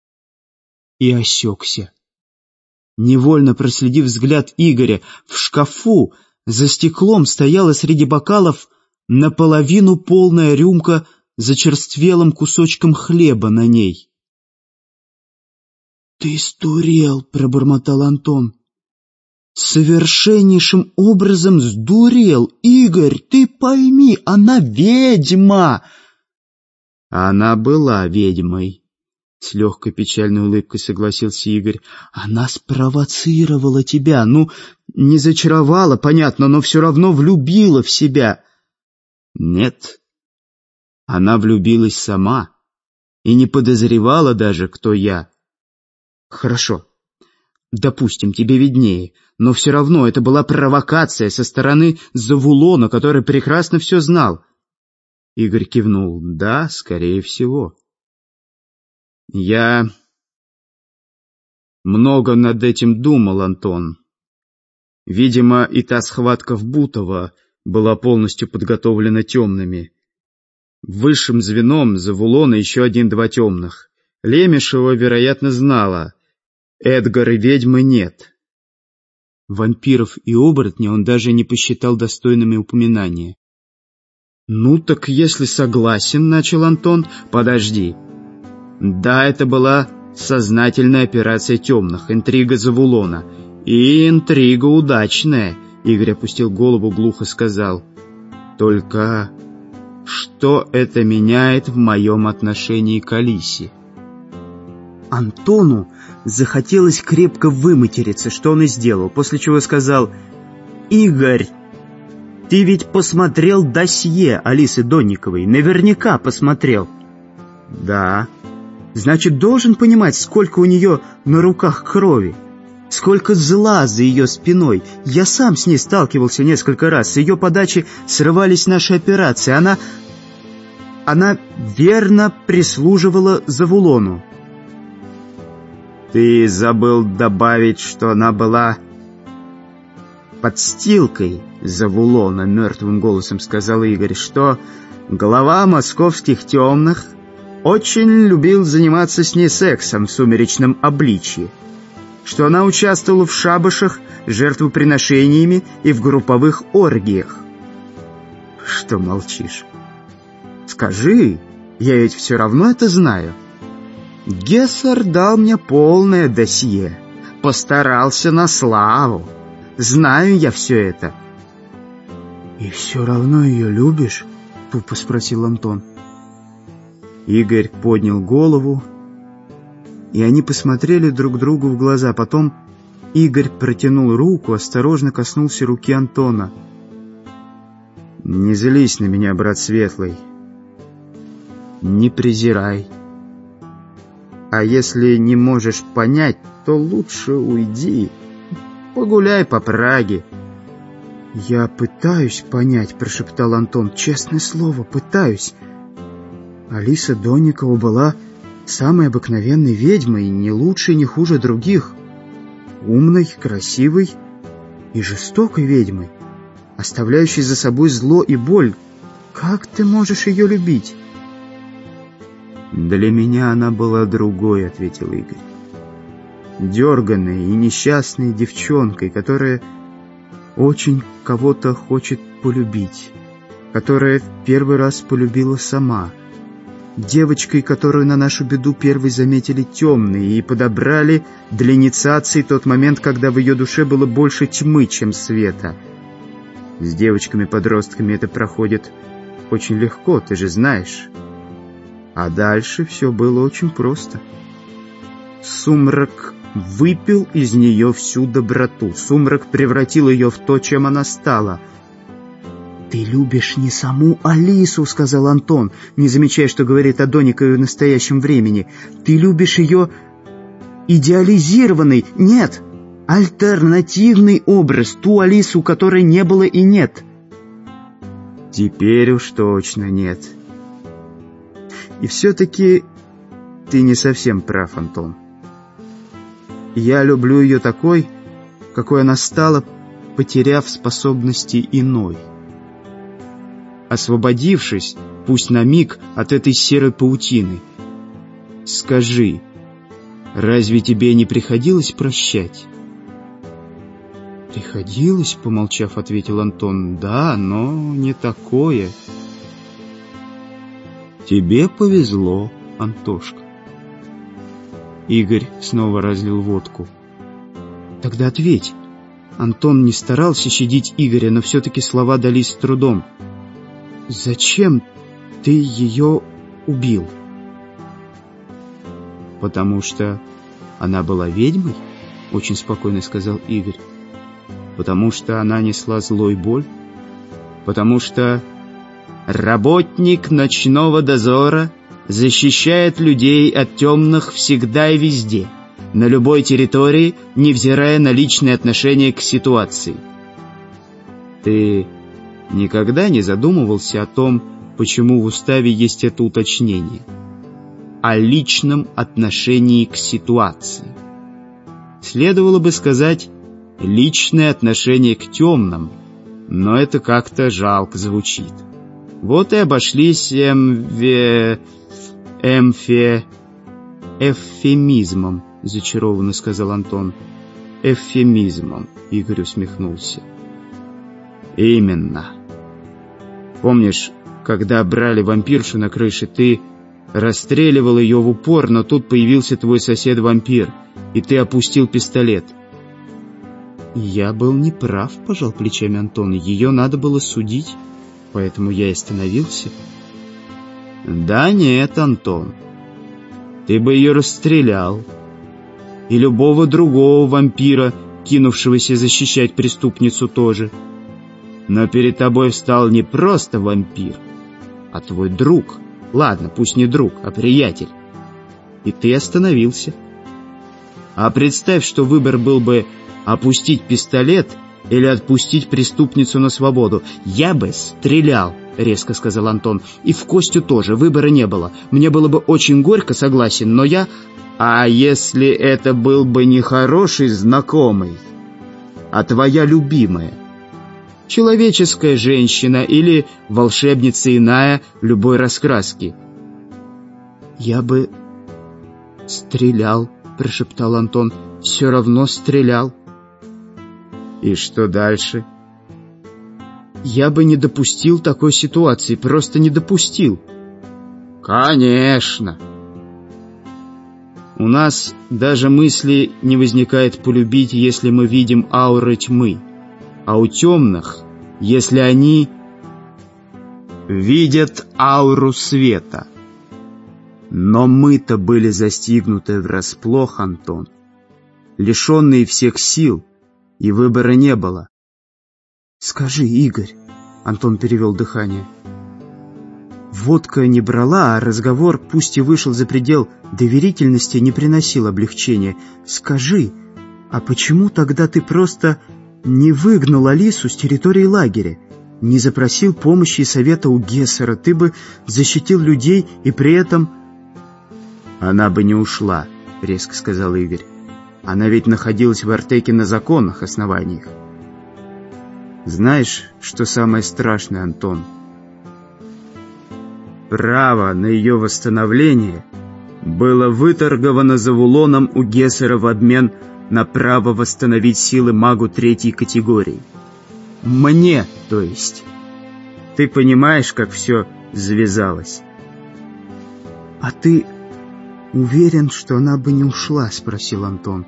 И осекся. Невольно проследив взгляд Игоря, в шкафу за стеклом стояла среди бокалов наполовину полная рюмка с зачерствелым кусочком хлеба на ней. «Ты сдурел», — пробормотал Антон. совершеннейшим образом сдурел. Игорь, ты пойми, она ведьма. Она была ведьмой. С легкой печальной улыбкой согласился Игорь. Она спровоцировала тебя. Ну, не зачаровала, понятно, но все равно влюбила в себя. Нет, она влюбилась сама и не подозревала даже, кто я. Хорошо, допустим, тебе виднее, но все равно это была провокация со стороны Завулона, который прекрасно все знал. Игорь кивнул. Да, скорее всего. Я много над этим думал, Антон. Видимо, и та схватка в Бутово была полностью подготовлена темными. Высшим звеном Завулона еще 1-2 темных. Лемешева, вероятно, знала. Эдгар и ведьмы нет. Вампиров и оборотня он даже не посчитал достойными упоминания. «Ну так если согласен, — начал Антон, — подожди. Да, это была сознательная операция темных, интрига Завулона. И интрига удачная, — Игорь опустил голову, глухо сказал. Только что это меняет в моем отношении к Алисе? Антону захотелось крепко выматериться, что он и сделал, после чего сказал: «Игорь, ты ведь посмотрел досье Алисы Донниковой, наверняка посмотрел». «Да». «Значит, должен понимать, сколько у нее на руках крови, сколько зла за ее спиной. Я сам с ней сталкивался несколько раз, с ее подачи срывались наши операции. Она верно прислуживала Завулону». «Ты забыл добавить, что она была подстилкой Завулона», — мертвым голосом сказал Игорь, «что глава московских темных очень любил заниматься с ней сексом в сумеречном обличье, что она участвовала в шабашах, жертвоприношениями и в групповых оргиях». «Что молчишь? Скажи, я ведь все равно это знаю». «Гессер дал мне полное досье, постарался на славу. Знаю я все это». «И все равно ее любишь?» — тупо спросил Антон. Игорь поднял голову, и они посмотрели друг другу в глаза. Потом Игорь протянул руку, осторожно коснулся руки Антона. «Не злись на меня, брат Светлый. Не презирай. А если не можешь понять, то лучше уйди. Погуляй по Праге». «Я пытаюсь понять», — прошептал Антон. «Честное слово, пытаюсь. Алиса Донникова была самой обыкновенной ведьмой, не лучше и не хуже других. Умной, красивой и жестокой ведьмой, оставляющей за собой зло и боль. Как ты можешь ее любить?» «Для меня она была другой», — ответил Игорь. «Дерганной и несчастной девчонкой, которая очень кого-то хочет полюбить, которая в первый раз полюбила сама. Девочкой, которую на нашу беду первой заметили темные и подобрали для инициации тот момент, когда в ее душе было больше тьмы, чем света. С девочками-подростками это проходит очень легко, ты же знаешь. А дальше все было очень просто. Сумрак выпил из нее всю доброту. Сумрак превратил ее в то, чем она стала». «Ты любишь не саму Алису», — сказал Антон, не замечая, что говорит о Донниковой в настоящем времени. «Ты любишь ее идеализированный, нет, альтернативный образ, ту Алису, у которой не было и нет». «Теперь уж точно нет. И все-таки ты не совсем прав, Антон. Я люблю ее такой, какой она стала, потеряв способности иной. Освободившись, пусть на миг, от этой серой паутины. Скажи, разве тебе не приходилось прощать?» «Приходилось», — помолчав, ответил Антон. «Да, но не такое». «Тебе повезло, Антошка». Игорь снова разлил водку. «Тогда ответь, Антон не старался щадить Игоря, но все-таки слова дались с трудом. «Зачем ты ее убил?» «Потому что она была ведьмой?» — очень спокойно сказал Игорь. «Потому что она несла злой боль? Потому что работник ночного дозора защищает людей от темных всегда и везде, на любой территории, невзирая на личные отношения к ситуации. Ты никогда не задумывался о том, почему в уставе есть это уточнение? О личном отношении к ситуации. Следовало бы сказать «личное отношение к темным», но это как-то жалко звучит. Вот и обошлись эвфемизмом, зачарованно сказал Антон. Эвфемизмом, Игорь усмехнулся. Именно. Помнишь, когда брали вампиршу на крыше, ты расстреливал ее в упор, но тут появился твой сосед-вампир, и ты опустил пистолет. Я был неправ, пожал плечами Антон. Ее надо было судить, поэтому я и остановился. Да нет, Антон, ты бы ее расстрелял. И любого другого вампира, кинувшегося защищать преступницу, тоже. Но перед тобой встал не просто вампир, а твой друг. Ладно, пусть не друг, а приятель. И ты остановился. А представь, что выбор был бы опустить пистолет или отпустить преступницу на свободу. Я бы стрелял, резко сказал Антон. И в Костю тоже, выбора не было. Мне было бы очень горько, согласен, но я... А если это был бы не хороший знакомый, а твоя любимая? Человеческая женщина или волшебница иная любой раскраски. Я бы стрелял, прошептал Антон. Все равно стрелял. И что дальше? Я бы не допустил такой ситуации, просто не допустил. Конечно. У нас даже мысли не возникает полюбить, если мы видим ауры тьмы. А у темных, если они видят ауру света. Но мы-то были застигнуты врасплох, Антон, лишенные всех сил, и выбора не было. «Скажи, Игорь», — Антон перевел дыхание, — «водка не брала, а разговор, пусть и вышел за предел доверительности, не приносил облегчения. Скажи, а почему тогда ты просто не выгнал Алису с территории лагеря, не запросил помощи и совета у Гессера? Ты бы защитил людей и при этом...» «Она бы не ушла», — резко сказал Игорь. «Она ведь находилась в Артеке на законных основаниях. Знаешь, что самое страшное, Антон? Право на ее восстановление было выторговано Завулоном у Гессера в обмен на право восстановить силы магу третьей категории. Мне, то есть. Ты понимаешь, как все завязалось?» «А ты уверен, что она бы не ушла?» — спросил Антон.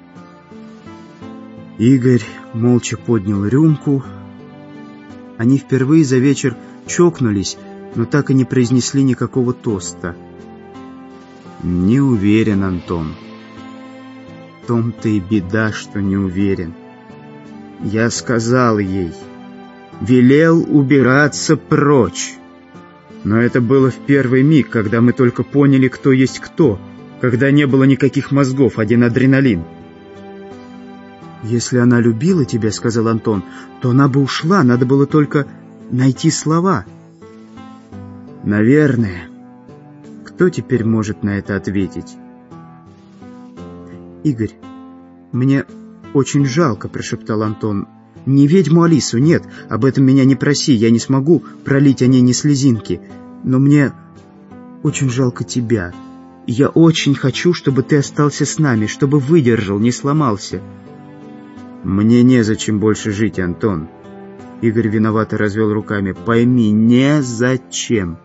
Игорь молча поднял рюмку. Они впервые за вечер чокнулись, но так и не произнесли никакого тоста. «Не уверен, Антон. В том-то и беда, что не уверен. Я сказал ей, велел убираться прочь. Но это было в первый миг, когда мы только поняли, кто есть кто, когда не было никаких мозгов, один адреналин». «Если она любила тебя, — сказал Антон, — то она бы ушла, надо было только найти слова». «Наверное. Кто теперь может на это ответить?» «Игорь, мне очень жалко, — прошептал Антон. — Не ведьму Алису, нет, об этом меня не проси, я не смогу пролить о ней ни слезинки. Но мне очень жалко тебя. Я очень хочу, чтобы ты остался с нами, чтобы выдержал, не сломался». «Мне незачем больше жить, Антон». Игорь виновато развел руками. «Пойми, незачем.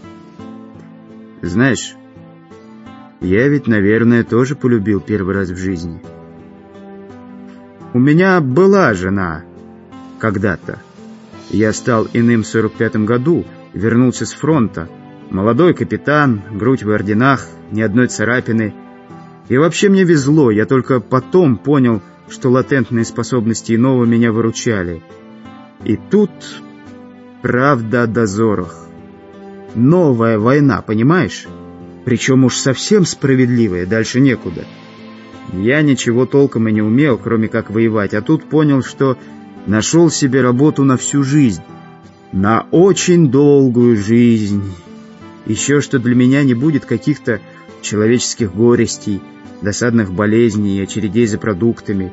Знаешь, я ведь, наверное, тоже полюбил первый раз в жизни. У меня была жена когда-то. Я стал иным в 45-м году, вернулся с фронта. Молодой капитан, грудь в орденах, ни одной царапины. И вообще мне везло, я только потом понял, что латентные способности иного меня выручали. И тут правда о дозорах. Новая война, понимаешь? Причем уж совсем справедливая, дальше некуда. Я ничего толком и не умел, кроме как воевать, а тут понял, что нашел себе работу на всю жизнь. На очень долгую жизнь. Еще что для меня не будет каких-то человеческих горестей, досадных болезней и очередей за продуктами.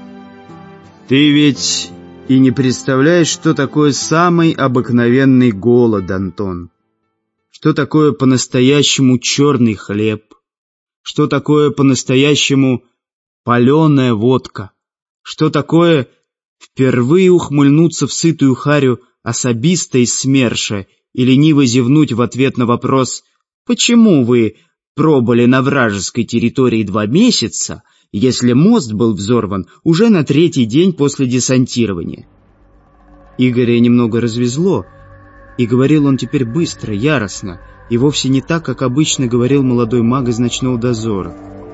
Ты ведь и не представляешь, что такое самый обыкновенный голод, Антон. Что такое по-настоящему черный хлеб? Что такое по-настоящему паленая водка? Что такое впервые ухмыльнуться в сытую харю особиста из СМЕРШа и лениво зевнуть в ответ на вопрос «Почему вы пробыли на вражеской территории 2 месяца, если мост был взорван уже на 3-й день после десантирования?» Игоря немного развезло, и говорил он теперь быстро, яростно, и вовсе не так, как обычно говорил молодой маг из ночного дозора.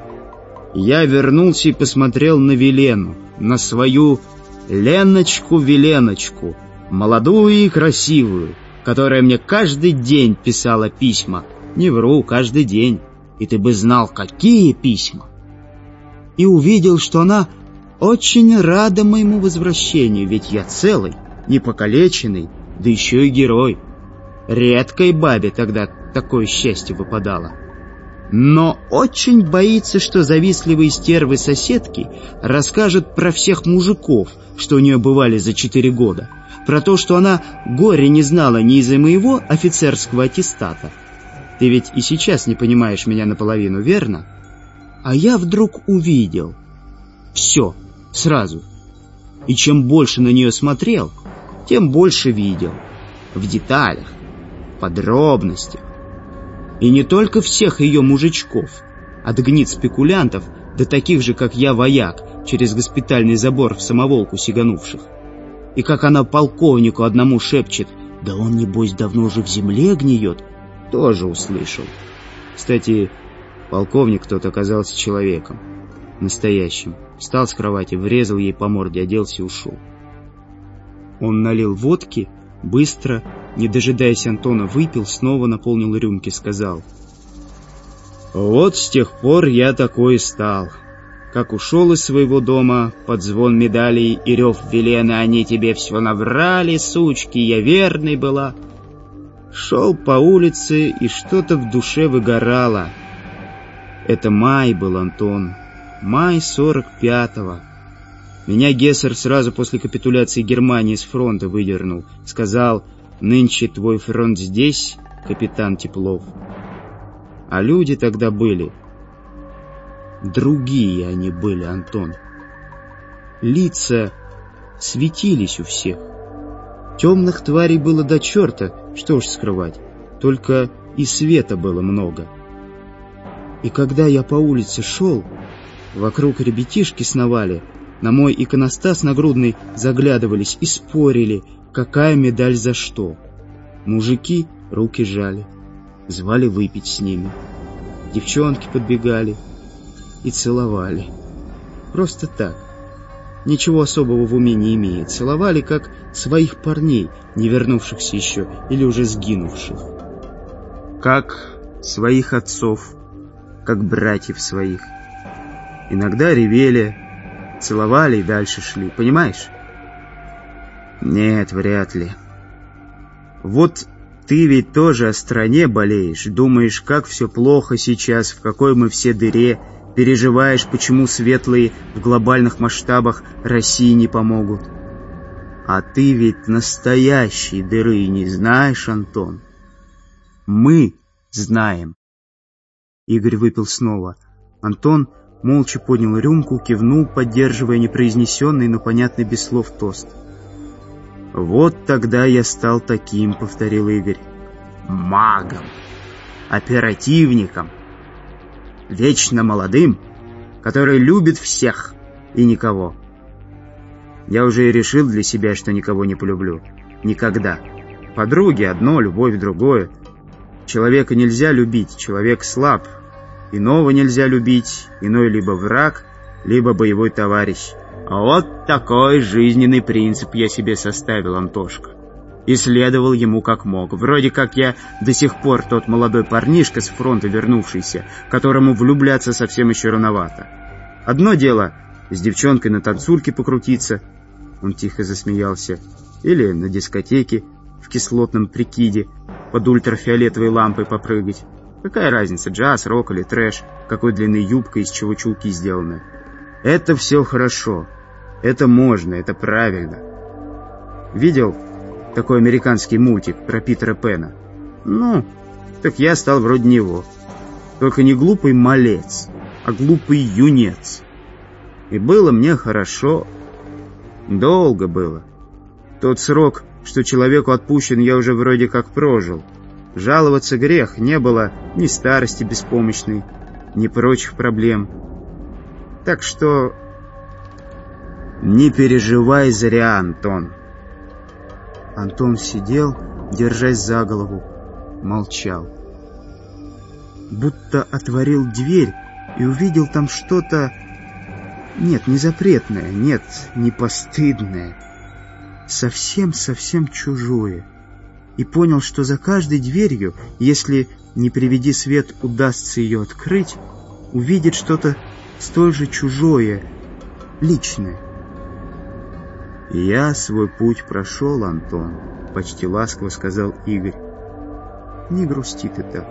Я вернулся и посмотрел на Велену, на свою Леночку-Веленочку, молодую и красивую, которая мне каждый день писала письма. Не вру, каждый день. И ты бы знал, какие письма. И увидел, что она очень рада моему возвращению, ведь я целый, не покалеченный, да еще и герой. Редкой бабе тогда такое счастье выпадало. Но очень боится, что завистливые стервы-соседки расскажут про всех мужиков, что у нее бывали за 4 года, про то, что она горе не знала ни из-за моего офицерского аттестата. Ты ведь и сейчас не понимаешь меня наполовину, верно? А я вдруг увидел. Все, сразу. И чем больше на нее смотрел, тем больше видел. В деталях, в подробностях. И не только всех ее мужичков, от гнид-спекулянтов до таких же, как я, вояк, через госпитальный забор в самоволку сиганувших. И как она полковнику одному шепчет: «Да он, небось, давно уже в земле гниет», тоже услышал. Кстати, полковник тот оказался человеком. Настоящим. Встал с кровати, врезал ей по морде, оделся и ушел. Он налил водки, быстро, не дожидаясь Антона, выпил, снова наполнил рюмки, сказал: «Вот с тех пор я такой и стал. Как ушел из своего дома, под звон медалей и рев Велены, они тебе все наврали, сучки, я верной была. Шел по улице, и что-то в душе выгорало. Это май был, Антон, май 45-го. Меня Гессер сразу после капитуляции Германии с фронта выдернул. Сказал: нынче твой фронт здесь, капитан Теплов. А люди тогда были. Другие они были, Антон. Лица светились у всех. Темных тварей было до черта, что уж скрывать. Только и света было много. И когда я по улице шел, вокруг ребятишки сновали, на мой иконостас нагрудный заглядывались и спорили, какая медаль за что. Мужики руки жали, звали выпить с ними. Девчонки подбегали и целовали. Просто так. Ничего особого в уме не имея. Целовали, как своих парней, не вернувшихся еще или уже сгинувших. Как своих отцов, как братьев своих. Иногда ревели, целовали и дальше шли, понимаешь? Нет, вряд ли. Вот ты ведь тоже о стране болеешь, думаешь, как все плохо сейчас, в какой мы все дыре, переживаешь, почему светлые в глобальных масштабах России не помогут. А ты ведь настоящей дыры не знаешь, Антон. Мы знаем. Игорь выпил снова. Антон молча поднял рюмку, кивнул, поддерживая непроизнесенный, но понятный без слов тост. «Вот тогда я стал таким», — повторил Игорь. «Магом, оперативником, вечно молодым, который любит всех и никого. Я уже и решил для себя, что никого не полюблю. Никогда. Подруги одно, любовь другое. Человека нельзя любить, человек слаб. Иного нельзя любить, иной либо враг, либо боевой товарищ. А вот такой жизненный принцип я себе составил, Антошка. И следовал ему как мог. Вроде как я до сих пор тот молодой парнишка с фронта вернувшийся, которому влюбляться совсем еще рановато. Одно дело с девчонкой на танцульке покрутиться, он тихо засмеялся, или на дискотеке в кислотном прикиде под ультрафиолетовой лампой попрыгать. Какая разница, джаз, рок или трэш, какой длины юбка, из чего чулки сделаны. Это все хорошо, это можно, это правильно. Видел такой американский мультик про Питера Пэна? Ну, так я стал вроде него. Только не глупый малец, а глупый юнец. И было мне хорошо. Долго было. Тот срок, что человеку отпущен, я уже вроде как прожил. Жаловаться грех, не было ни старости беспомощной, ни прочих проблем. Так что не переживай зря, Антон. Антон сидел, держась за голову, молчал. Будто отворил дверь и увидел там что-то... Нет, не запретное, нет, не постыдное. Совсем-совсем чужое. И понял, что за каждой дверью, если, не приведи свет, удастся ее открыть, увидит что-то столь же чужое, личное. «Я свой путь прошел, Антон», — почти ласково сказал Игорь. «Не грусти ты так.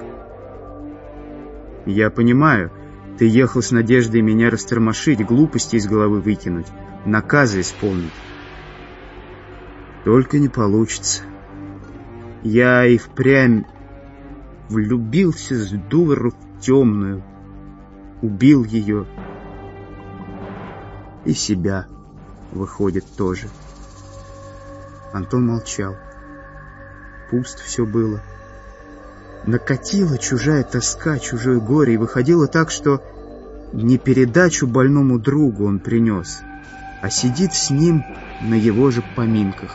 Я понимаю, ты ехал с надеждой меня растормошить, глупости из головы выкинуть, наказы исполнить. Только не получится. Я и впрямь влюбился с дуру в темную, убил ее и себя, выходит, тоже». Антон молчал. Пусто все было. Накатила чужая тоска, чужое горе, и выходило так, что не передачу больному другу он принес, а сидит с ним на его же поминках.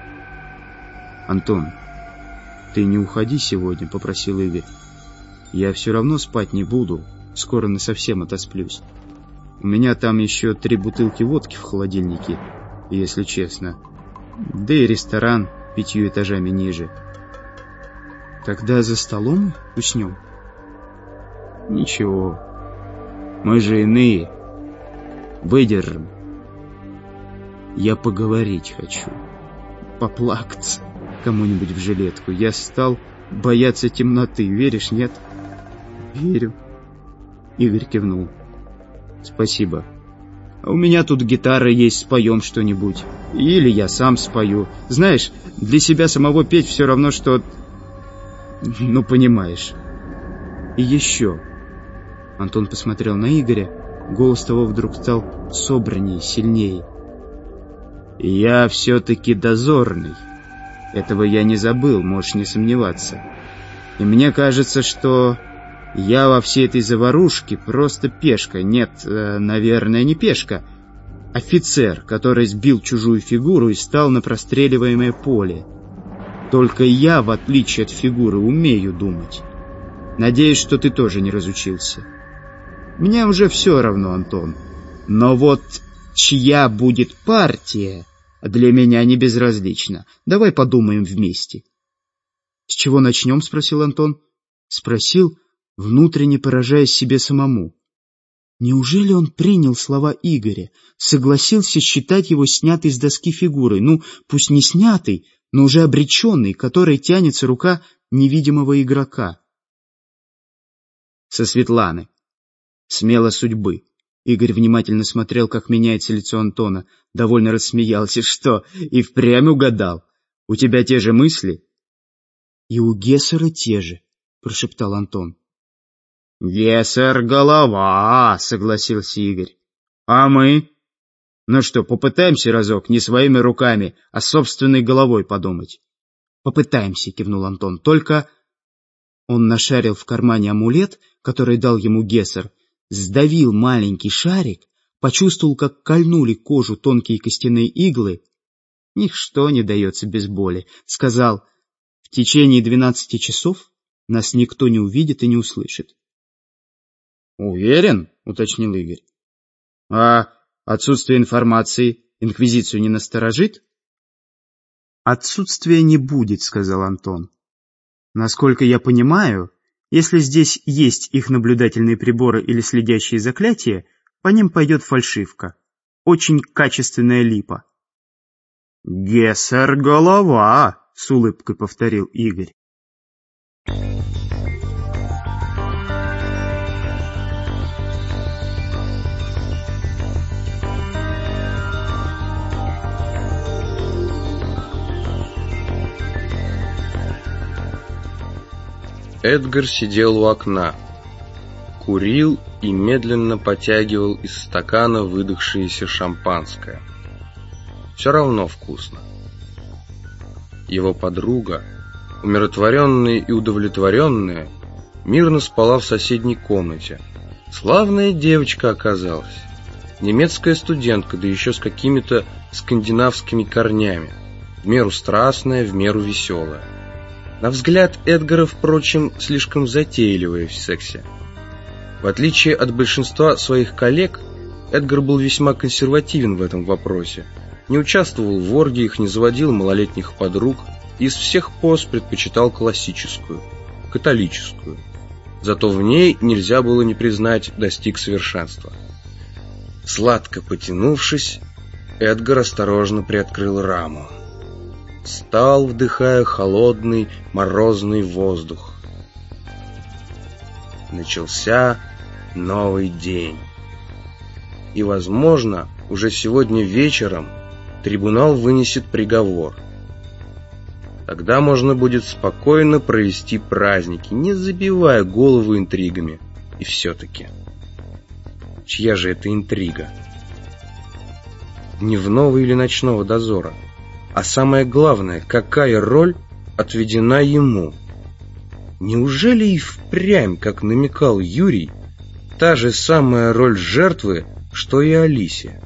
«Антон, ты не уходи сегодня», — попросил Игорь. «Я все равно спать не буду, скоро насовсем отосплюсь. У меня там еще 3 бутылки водки в холодильнике, если честно. Да и ресторан 5 этажами ниже. Тогда за столом уснем?» «Ничего, мы же иные. Выдержим. Я поговорить хочу, поплакаться кому-нибудь в жилетку. Я стал бояться темноты. Веришь, нет?» «Верю», — Игорь кивнул. «Спасибо. У меня тут гитара есть, споем что-нибудь. Или я сам спою. Знаешь, для себя самого петь все равно, что... Ну, понимаешь. И еще...» Антон посмотрел на Игоря. Голос того вдруг стал собраннее, сильнее. «Я все-таки дозорный. Этого я не забыл, можешь не сомневаться. И мне кажется, что я во всей этой заварушке просто пешка. Нет, наверное, не пешка. Офицер, который сбил чужую фигуру и стал на простреливаемое поле. Только я, в отличие от фигуры, умею думать. Надеюсь, что ты тоже не разучился. Мне уже все равно, Антон. Но вот чья будет партия, для меня не безразлично. Давай подумаем вместе». «С чего начнем?» — спросил Антон. Спросил, внутренне поражаясь себе самому. Неужели он принял слова Игоря, согласился считать его снятой с доски фигурой, ну, пусть не снятой, но уже обреченной, к которой тянется рука невидимого игрока? «Со Светланы. Смело судьбы». Игорь внимательно смотрел, как меняется лицо Антона, довольно рассмеялся. «Что, и впрямь угадал? У тебя те же мысли?» «И у Гессера те же», — прошептал Антон. «Гессер — голова», — согласился Игорь. «А мы? Ну что, попытаемся разок не своими руками, а собственной головой подумать?» «Попытаемся», — кивнул Антон. «Только...» Он нашарил в кармане амулет, который дал ему Гессер, сдавил маленький шарик, почувствовал, как кольнули кожу тонкие костяные иглы. «Ничто не дается без боли», — сказал. «В течение 12 часов нас никто не увидит и не услышит». «Уверен?» — уточнил Игорь. «А отсутствие информации инквизицию не насторожит?» «Отсутствия не будет», — сказал Антон. «Насколько я понимаю, если здесь есть их наблюдательные приборы или следящие заклятия, по ним пойдет фальшивка. Очень качественная липа». «Гессер голова», — с улыбкой повторил Игорь. Эдгар сидел у окна, курил и медленно потягивал из стакана выдохшееся шампанское. Все равно вкусно. Его подруга, умиротворенная и удовлетворенная, мирно спала в соседней комнате. Славная девочка оказалась. Немецкая студентка, да еще с какими-то скандинавскими корнями. В меру страстная, в меру веселая. На взгляд Эдгара, впрочем, слишком затейливая в сексе. В отличие от большинства своих коллег, Эдгар был весьма консервативен в этом вопросе, не участвовал в оргиях, не заводил малолетних подруг и из всех поз предпочитал классическую, католическую. Зато в ней нельзя было не признать, достиг совершенства. Сладко потянувшись, Эдгар осторожно приоткрыл раму. Встал, вдыхая холодный, морозный воздух. Начался новый день. И, возможно, уже сегодня вечером трибунал вынесет приговор. Тогда можно будет спокойно провести праздники, не забивая голову интригами. И все-таки, чья же это интрига? Дневного или ночного дозора? А самое главное, какая роль отведена ему? Неужели и впрямь, как намекал Юрий, та же самая роль жертвы, что и Алисия?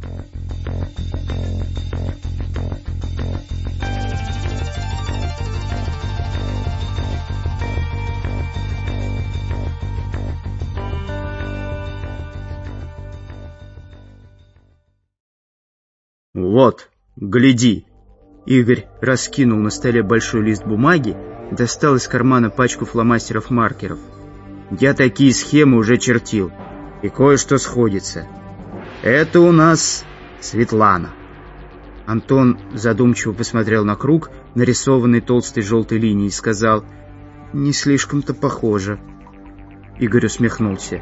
«Вот, гляди!» Игорь раскинул на столе большой лист бумаги, достал из кармана пачку фломастеров-маркеров. «Я такие схемы уже чертил, и кое-что сходится. Это у нас Светлана». Антон задумчиво посмотрел на круг, нарисованный толстой желтой линией, и сказал: «Не слишком-то похоже». Игорь усмехнулся.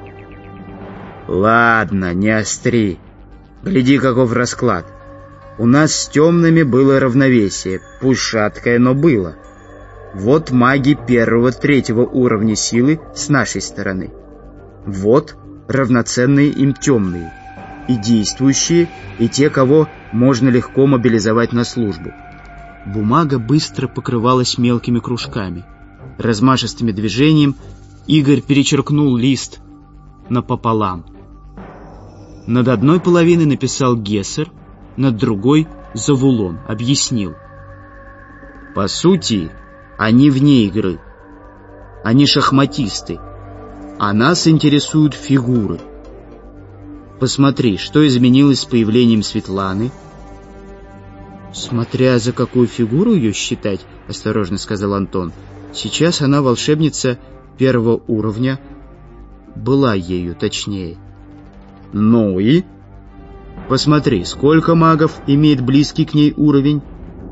«Ладно, не остри. Гляди, каков расклад. У нас с темными было равновесие, пусть шаткое, но было. Вот маги 1-3 уровня силы с нашей стороны. Вот равноценные им темные, и действующие, и те, кого можно легко мобилизовать на службу». Бумага быстро покрывалась мелкими кружками. Размашистым движением Игорь перечеркнул лист напополам. Над одной половиной написал Гессер, над другой — Завулон, объяснил. По сути, они вне игры. Они шахматисты, а нас интересуют фигуры. Посмотри, что изменилось с появлением Светланы. «Смотря за какую фигуру ее считать», — осторожно сказал Антон. «Сейчас она волшебница 1 уровня. Была ею, точнее». «Ну и?» «Посмотри, сколько магов имеет близкий к ней уровень?»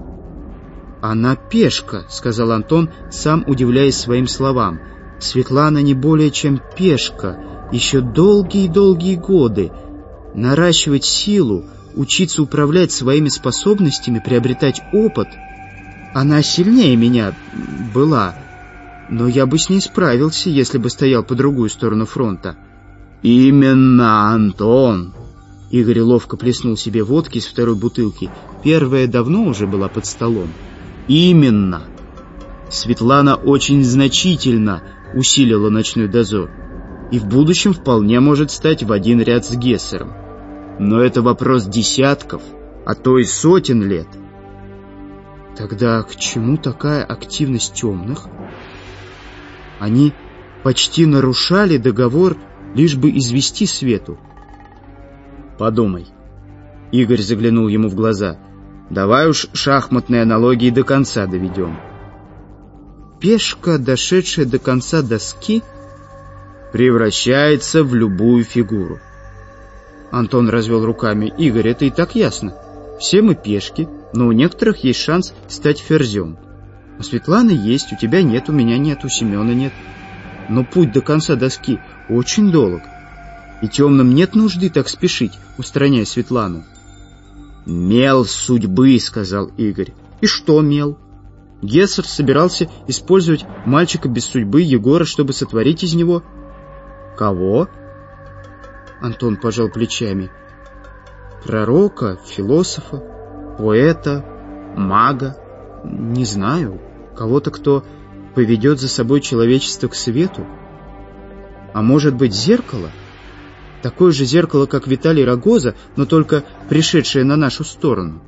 «Она пешка», — сказал Антон, сам удивляясь своим словам. «Светлана не более чем пешка. Еще долгие-долгие годы. Наращивать силу, учиться управлять своими способностями, приобретать опыт. Она сильнее меня была, но я бы с ней справился, если бы стоял по другую сторону фронта». «Именно, Антон!» Игорь ловко плеснул себе водки из второй бутылки. Первая давно уже была под столом. «Именно! Светлана очень значительно усилила ночной дозор и в будущем вполне может стать в один ряд с Гессером. Но это вопрос десятков, а то и сотен лет. Тогда к чему такая активность темных? Они почти нарушали договор, лишь бы извести Свету. Подумай. Игорь заглянул ему в глаза. Давай уж шахматные аналогии до конца доведем. Пешка, дошедшая до конца доски, превращается в любую фигуру. Антон развел руками. Игорь, это и так ясно. Все мы пешки, но у некоторых есть шанс стать ферзем. У Светланы есть, у тебя нет, у меня нет, у Семена нет. Но путь до конца доски очень долг. И темным нет нужды так спешить, устраняя Светлану. «Мел судьбы», — сказал Игорь. «И что мел?» Гессер собирался использовать мальчика без судьбы, Егора, чтобы сотворить из него... Кого? Антон пожал плечами. Пророка, философа, поэта, мага. Не знаю. Кого-то, кто поведет за собой человечество к свету. А может быть, зеркало? Такое же зеркало, как Виталий Рогоза, но только пришедшее на нашу сторону.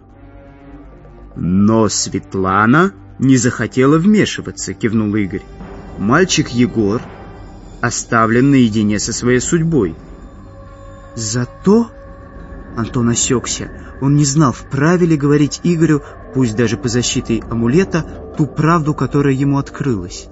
Но Светлана не захотела вмешиваться, кивнул Игорь. Мальчик Егор оставлен наедине со своей судьбой. Зато... Антон осекся. Он не знал, вправе ли говорить Игорю, пусть даже по защите амулета, ту правду, которая ему открылась.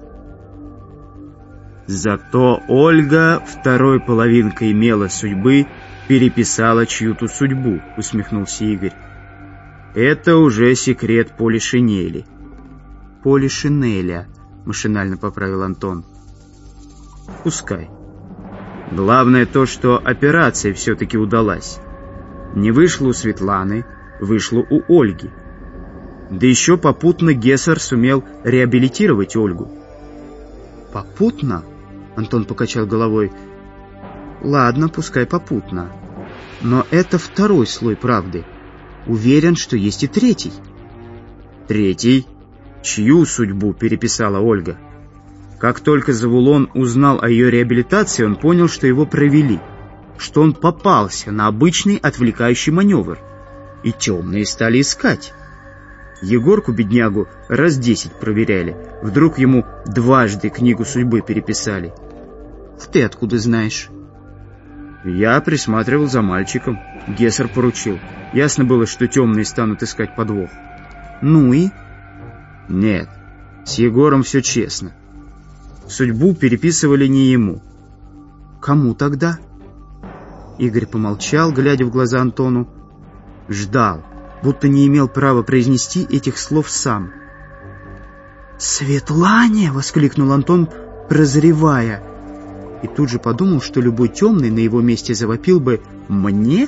Зато Ольга второй половинкой мела судьбы переписала чью-то судьбу, усмехнулся Игорь. Это уже секрет Полишинеля. Полишинеля, машинально поправил Антон. Пускай. Главное то, что операция все-таки удалась. Не вышло у Светланы, вышло у Ольги. Да еще попутно Гессер сумел реабилитировать Ольгу. Попутно? Антон покачал головой. Ладно, пускай попутно. Но это второй слой правды. Уверен, что есть и третий. Третий? Чью судьбу переписала Ольга? Как только Завулон узнал о ее реабилитации, он понял, что его провели, что он попался на обычный отвлекающий маневр. И темные стали искать. Егорку, беднягу, раз 10 проверяли. Вдруг ему дважды книгу судьбы переписали. А ты откуда знаешь? Я присматривал за мальчиком. Гессер поручил. Ясно было, что темные станут искать подвох. Ну и? Нет, с Егором все честно. Судьбу переписывали не ему. Кому тогда? Игорь помолчал, глядя в глаза Антону. Ждал, будто не имел права произнести этих слов сам. «Светлане!» — воскликнул Антон, прозревая. И тут же подумал, что любой темный на его месте завопил бы «Мне?»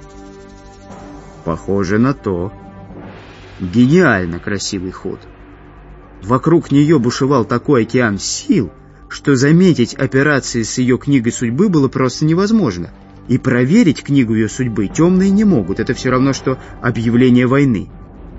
Похоже на то. Гениально красивый ход. Вокруг нее бушевал такой океан сил, что заметить операции с ее книгой судьбы было просто невозможно. И проверить книгу ее судьбы темные не могут. Это все равно, что объявление войны.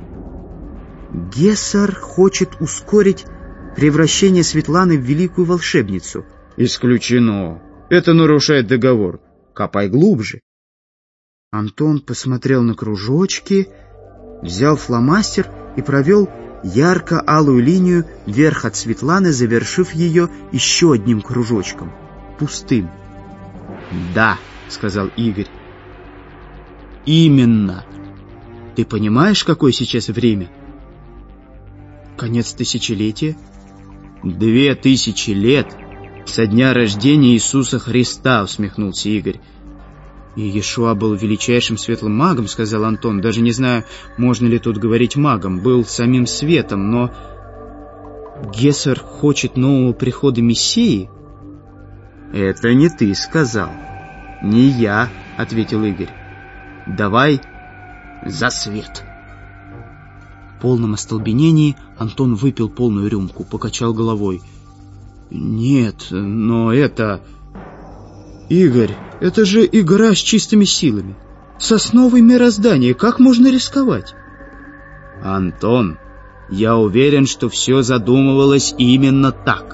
Гессер хочет ускорить превращение Светланы в великую волшебницу. Исключено. Это нарушает договор. Копай глубже. Антон посмотрел на кружочки, взял фломастер и провел ярко-алую линию вверх от Светланы, завершив ее еще одним кружочком, пустым. «Да», — сказал Игорь. «Именно. Ты понимаешь, какое сейчас время?» «Конец тысячелетия?» 2000 лет со дня рождения Иисуса Христа», — усмехнулся Игорь. «И Иешуа был величайшим светлым магом», — сказал Антон. «Даже не знаю, можно ли тут говорить магом. Был самим светом, но... Гессер хочет нового прихода Мессии?» «Это не ты сказал. Не я», — ответил Игорь. «Давай за свет». В полном остолбенении Антон выпил полную рюмку, покачал головой. «Нет, но это... Игорь, это же игра с чистыми силами. С основой мироздания. Как можно рисковать?» «Антон, я уверен, что все задумывалось именно так.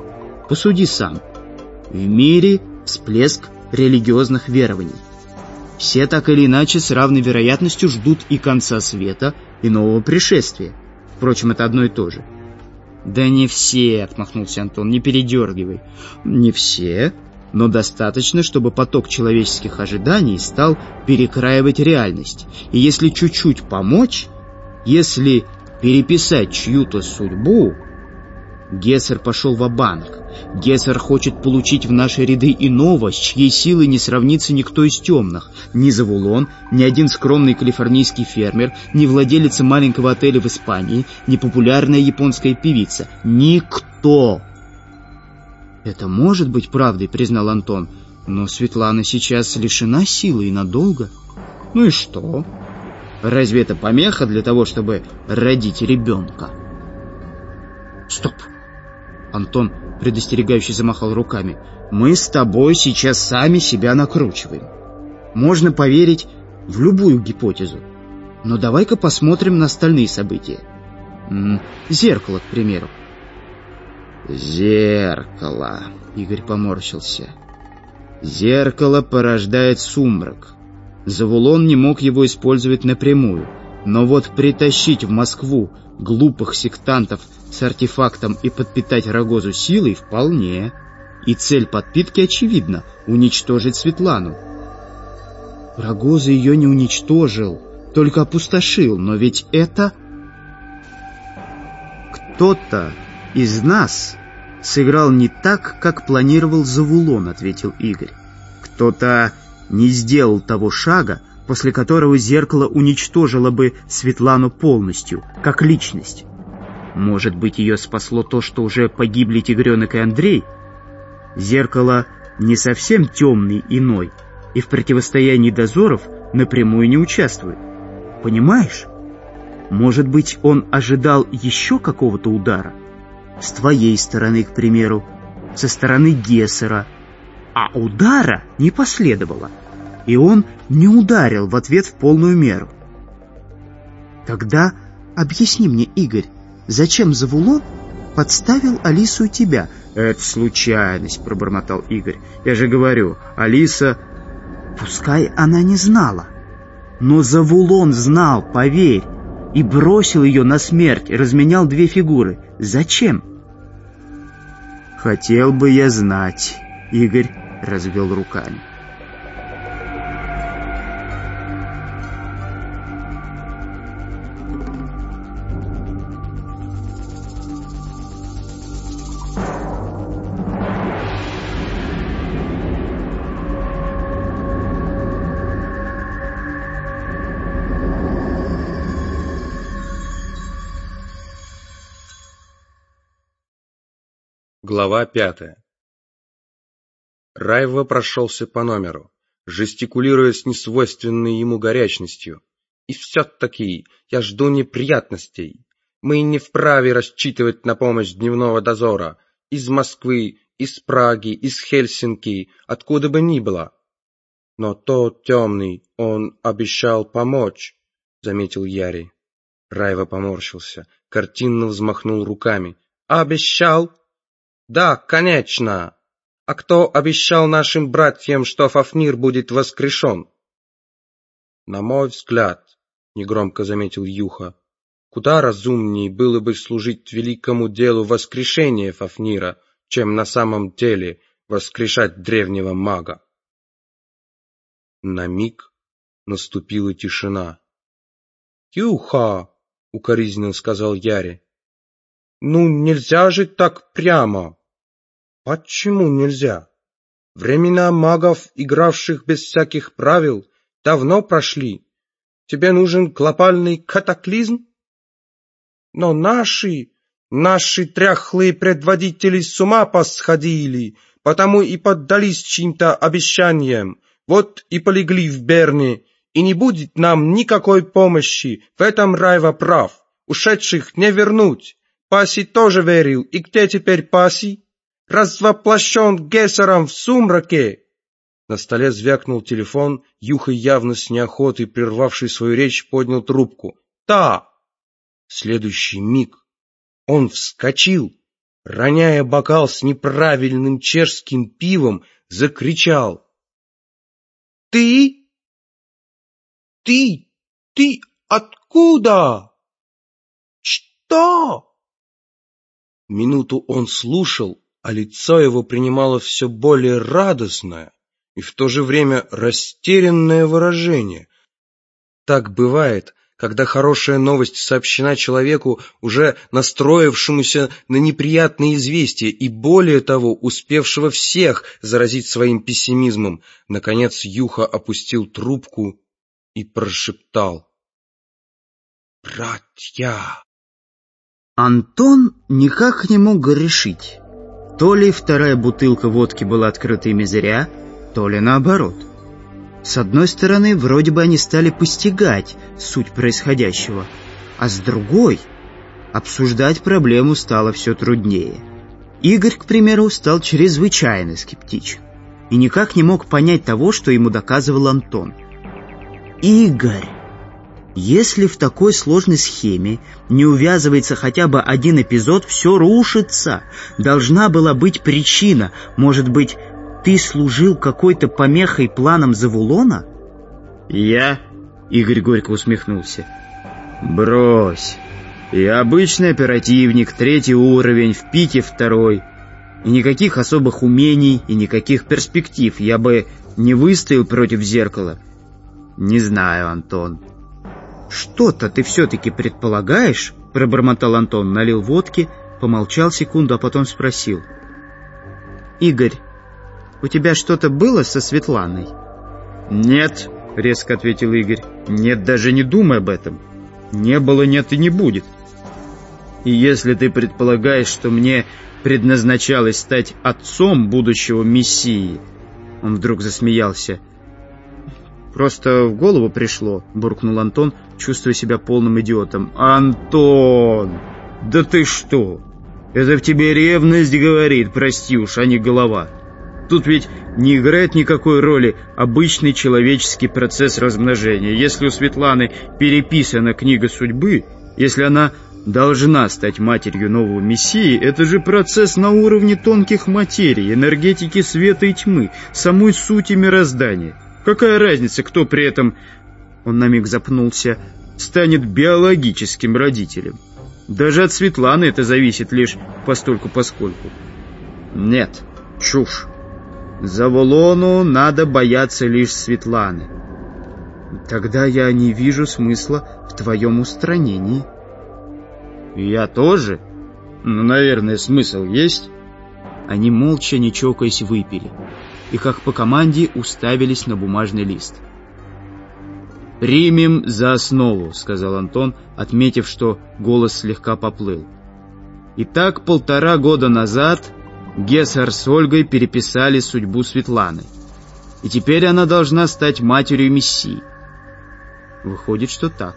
Посуди сам. В мире всплеск религиозных верований. Все так или иначе с равной вероятностью ждут и конца света, и нового пришествия. Впрочем, это одно и то же. «Да не все», — отмахнулся Антон, — «не передергивай». «Не все, но достаточно, чтобы поток человеческих ожиданий стал перекраивать реальность. И если чуть-чуть помочь, если переписать чью-то судьбу...» Гессер пошел ва-банк. Гессер хочет получить в наши ряды иного, с чьей силой не сравнится никто из темных. Ни Завулон, ни один скромный калифорнийский фермер, ни владелец маленького отеля в Испании, ни популярная японская певица. Никто! «Это может быть правдой», — признал Антон. «Но Светлана сейчас лишена силы и надолго». «Ну и что? Разве это помеха для того, чтобы родить ребенка?» «Стоп!» Антон предостерегающе замахал руками. «Мы с тобой сейчас сами себя накручиваем. Можно поверить в любую гипотезу. Но давай-ка посмотрим на остальные события. Зеркало, к примеру». «Зеркало», — Игорь поморщился. «Зеркало порождает сумрак. Завулон не мог его использовать напрямую. Но вот притащить в Москву глупых сектантов с артефактом и подпитать Рогозу силой вполне. И цель подпитки очевидна — уничтожить Светлану. Рогоза ее не уничтожил, только опустошил, но ведь это... «Кто-то из нас сыграл не так, как планировал Завулон», — ответил Игорь. «Кто-то не сделал того шага, после которого зеркало уничтожило бы Светлану полностью, как личность. Может быть, ее спасло то, что уже погибли Тигренок и Андрей? Зеркало не совсем темный иной, и в противостоянии дозоров напрямую не участвует. Понимаешь? Может быть, он ожидал еще какого-то удара? С твоей стороны, к примеру, со стороны Гессера. А удара не последовало, и он не ударил в ответ в полную меру. Тогда объясни мне, Игорь, зачем Завулон подставил Алису и тебя?» «Это случайность», — пробормотал Игорь. «Я же говорю, Алиса...» «Пускай она не знала. Но Завулон знал, поверь, и бросил ее на смерть, и разменял две фигуры. Зачем?» «Хотел бы я знать», — Игорь развел руками. Глава 5. Райва прошелся по номеру, жестикулируя с несвойственной ему горячностью. «И все-таки я жду неприятностей. Мы не вправе рассчитывать на помощь дневного дозора из Москвы, из Праги, из Хельсинки, откуда бы ни было». «Но тот темный, он обещал помочь», — заметил Яри. Райва поморщился, картинно взмахнул руками. «Обещал? Да, конечно. А кто обещал нашим братьям, что Фафнир будет воскрешен?» «На мой взгляд, — негромко заметил Юха, — куда разумнее было бы служить великому делу воскрешения Фафнира, чем на самом деле воскрешать древнего мага». На миг наступила тишина. «Юха! — укоризненно сказал Яри. — Ну, нельзя же так прямо. Почему нельзя? Времена магов, игравших без всяких правил, давно прошли. Тебе нужен глобальный катаклизм? Но наши тряхлые предводители с ума посходили, потому и поддались чьим-то обещаниям, вот и полегли в Берне, и не будет нам никакой помощи, в этом Райва прав, ушедших не вернуть. Паси тоже верил, и где теперь Паси? Развоплощен Гессером в сумраке!» На столе звякнул телефон, Юха, явно с неохотой прервавший свою речь, поднял трубку. «Да!» В следующий миг он вскочил, роняя бокал с неправильным чешским пивом, закричал. «Ты? Ты откуда? Что? Минуту он слушал, а лицо его принимало все более радостное и в то же время растерянное выражение. Так бывает, когда хорошая новость сообщена человеку, уже настроившемуся на неприятные известия и, более того, успевшего всех заразить своим пессимизмом. Наконец Юха опустил трубку и прошептал: «Братья!» Антон никак не мог решить, то ли вторая бутылка водки была открыта ими зря, то ли наоборот. С одной стороны, вроде бы они стали постигать суть происходящего, а с другой, обсуждать проблему стало все труднее. Игорь, к примеру, стал чрезвычайно скептичен и никак не мог понять того, что ему доказывал Антон. Игорь! Если в такой сложной схеме не увязывается хотя бы один эпизод, все рушится. Должна была быть причина. Может быть, ты служил какой-то помехой планам Завулона? Я? Игорь горько усмехнулся. Брось. Я обычный оперативник, 3-й уровень, в пике 2-й. И никаких особых умений, и никаких перспектив. Я бы не выстоял против зеркала. Не знаю, Антон. «Что-то ты все-таки предполагаешь?» — пробормотал Антон, налил водки, помолчал секунду, а потом спросил. «Игорь, у тебя что-то было со Светланой?» «Нет», — резко ответил Игорь. «Нет, даже не думай об этом. Не было, нет и не будет. И если ты предполагаешь, что мне предназначалось стать отцом будущего мессии...» Он вдруг засмеялся. «Просто в голову пришло», — буркнул Антон, чувствуя себя полным идиотом. «Антон! Да ты что? Это в тебе ревность говорит, прости уж, а не голова. Тут ведь не играет никакой роли обычный человеческий процесс размножения. Если у Светланы переписана книга судьбы, если она должна стать матерью нового мессии, это же процесс на уровне тонких материй, энергетики света и тьмы, самой сути мироздания. Какая разница, кто при этом, он на миг запнулся, станет биологическим родителем? Даже от Светланы это зависит лишь постольку-поскольку. Нет, чушь. Завулону надо бояться лишь Светланы. Тогда я не вижу смысла в твоем устранении. Я тоже? Ну, наверное, смысл есть. Они молча, не чокаясь, выпили и, как по команде, уставились на бумажный лист. «Примем за основу», — сказал Антон, отметив, что голос слегка поплыл. «Итак, 1,5 года назад Гессер с Ольгой переписали судьбу Светланы. И теперь она должна стать матерью мессии». Выходит, что так.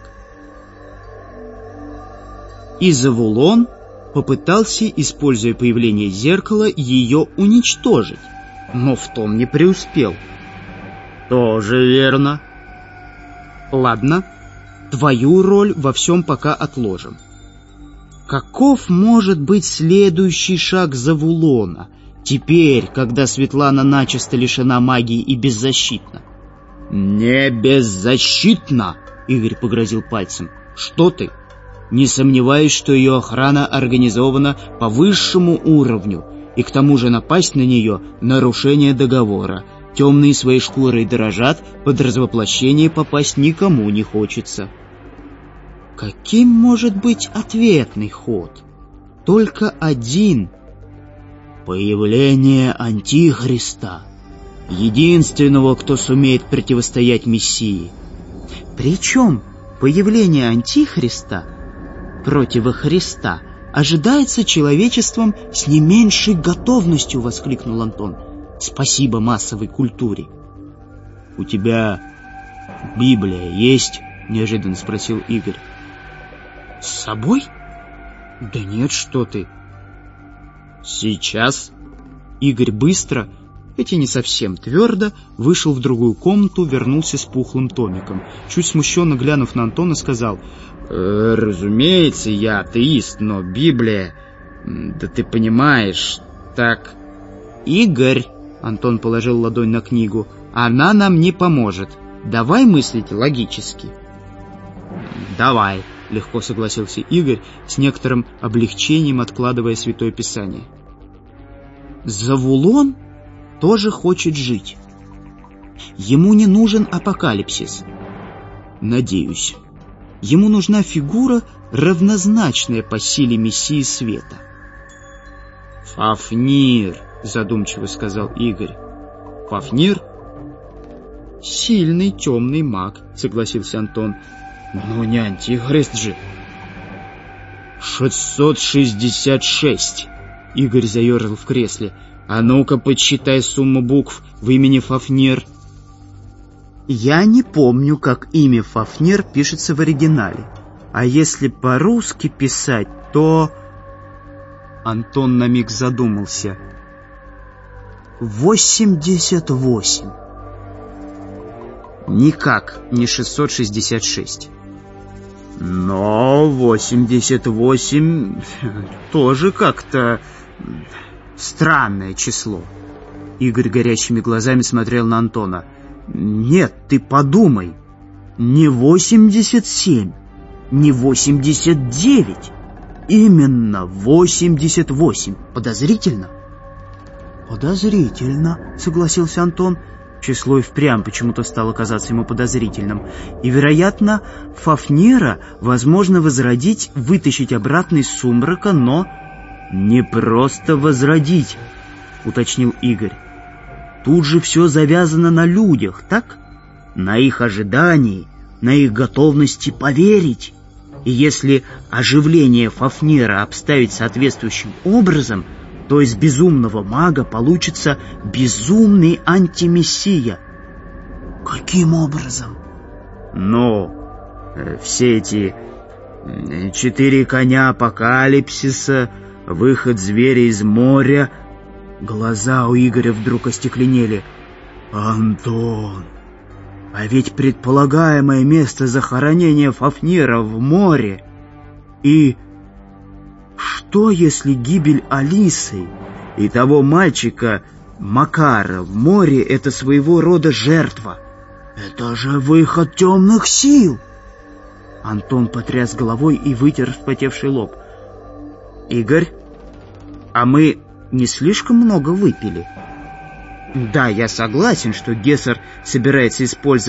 И Завулон попытался, используя появление зеркала, ее уничтожить, но в том не преуспел. Тоже верно. Ладно, твою роль во всем пока отложим. Каков может быть следующий шаг Завулона, теперь, когда Светлана начисто лишена магии и беззащитна? «Не беззащитна!» — Игорь погрозил пальцем. «Что ты? Не сомневаюсь, что ее охрана организована по высшему уровню, и к тому же напасть на нее — нарушение договора. Темные своей шкурой дорожат, под развоплощение попасть никому не хочется». Каким может быть ответный ход? Только один. Появление Антихриста, единственного, кто сумеет противостоять Мессии. Причем появление Антихриста, противохриста, ожидается человечеством с не меньшей готовностью, воскликнул Антон. Спасибо массовой культуре. «У тебя Библия есть?» — неожиданно спросил Игорь. «С собой? Да нет, что ты!» «Сейчас?» Игорь быстро, хоть и не совсем твердо, вышел в другую комнату, вернулся с пухлым томиком. Чуть смущенно глянув на Антона, сказал: «Разумеется, я атеист, но Библия... Да ты понимаешь, так...» «Игорь!» — Антон положил ладонь на книгу. «Она нам не поможет. Давай мыслить логически. Давай, легко согласился Игорь, с некоторым облегчением откладывая Святое Писание. Завулон тоже хочет жить. Ему не нужен апокалипсис. Надеюсь. Ему нужна фигура, равнозначная по силе Мессии Света. Фафнир, задумчиво сказал Игорь. Фафнир? Сильный темный маг, согласился Антон. Но не антихрист же. 666. Игорь заерзал в кресле. А ну-ка, подсчитай сумму букв в имени Фафнир. Я не помню, как имя Фафнир пишется в оригинале. А если по-русски писать, то... Антон на миг задумался. 88. Никак не 666. Но 88 тоже как-то странное число. Игорь горящими глазами смотрел на Антона. Нет, ты подумай. Не 87, не 89. Именно 88. Подозрительно? Подозрительно, согласился Антон. Число и впрямь почему-то стало казаться ему подозрительным. И, вероятно, Фафнира возможно возродить, вытащить обратно из сумрака, но... Не просто возродить, уточнил Игорь. Тут же все завязано на людях, так? На их ожидании, на их готовности поверить. И если оживление Фафнира обставить соответствующим образом, то из безумного мага получится безумный антимессия. Каким образом? Ну, все эти 4 коня апокалипсиса, выход зверя из моря... Глаза у Игоря вдруг остекленели. Антон, а ведь предполагаемое место захоронения Фафнира в море. И что, если гибель Алисы и того мальчика Макара в море — это своего рода жертва? Это же выход темных сил. Антон потряс головой и вытер вспотевший лоб. Игорь, а мы не слишком много выпили? Да, я согласен, что Гессер собирается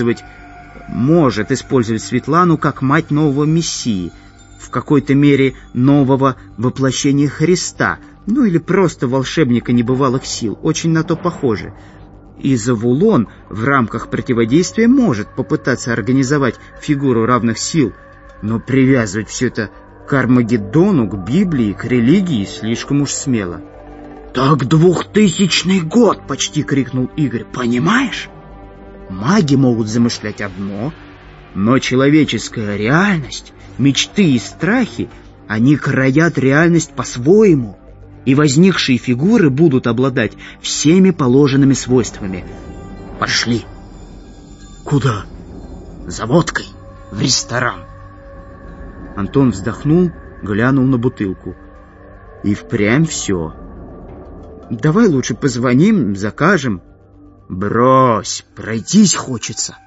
может использовать Светлану как мать нового Мессии, в какой-то мере нового воплощения Христа, ну или просто волшебника небывалых сил, очень на то похоже. И Завулон в рамках противодействия может попытаться организовать фигуру равных сил, но привязывать все это к Армагеддону, к Библии, к религии слишком уж смело. «Так 2000 год!» — почти крикнул Игорь. «Понимаешь? Маги могут замышлять одно, но человеческая реальность, мечты и страхи, они краят реальность по-своему, и возникшие фигуры будут обладать всеми положенными свойствами. Пошли!» «Куда?» «За водкой, в ресторан!» Антон вздохнул, глянул на бутылку. «И впрямь все. Давай лучше позвоним, закажем». «Брось, пройтись хочется».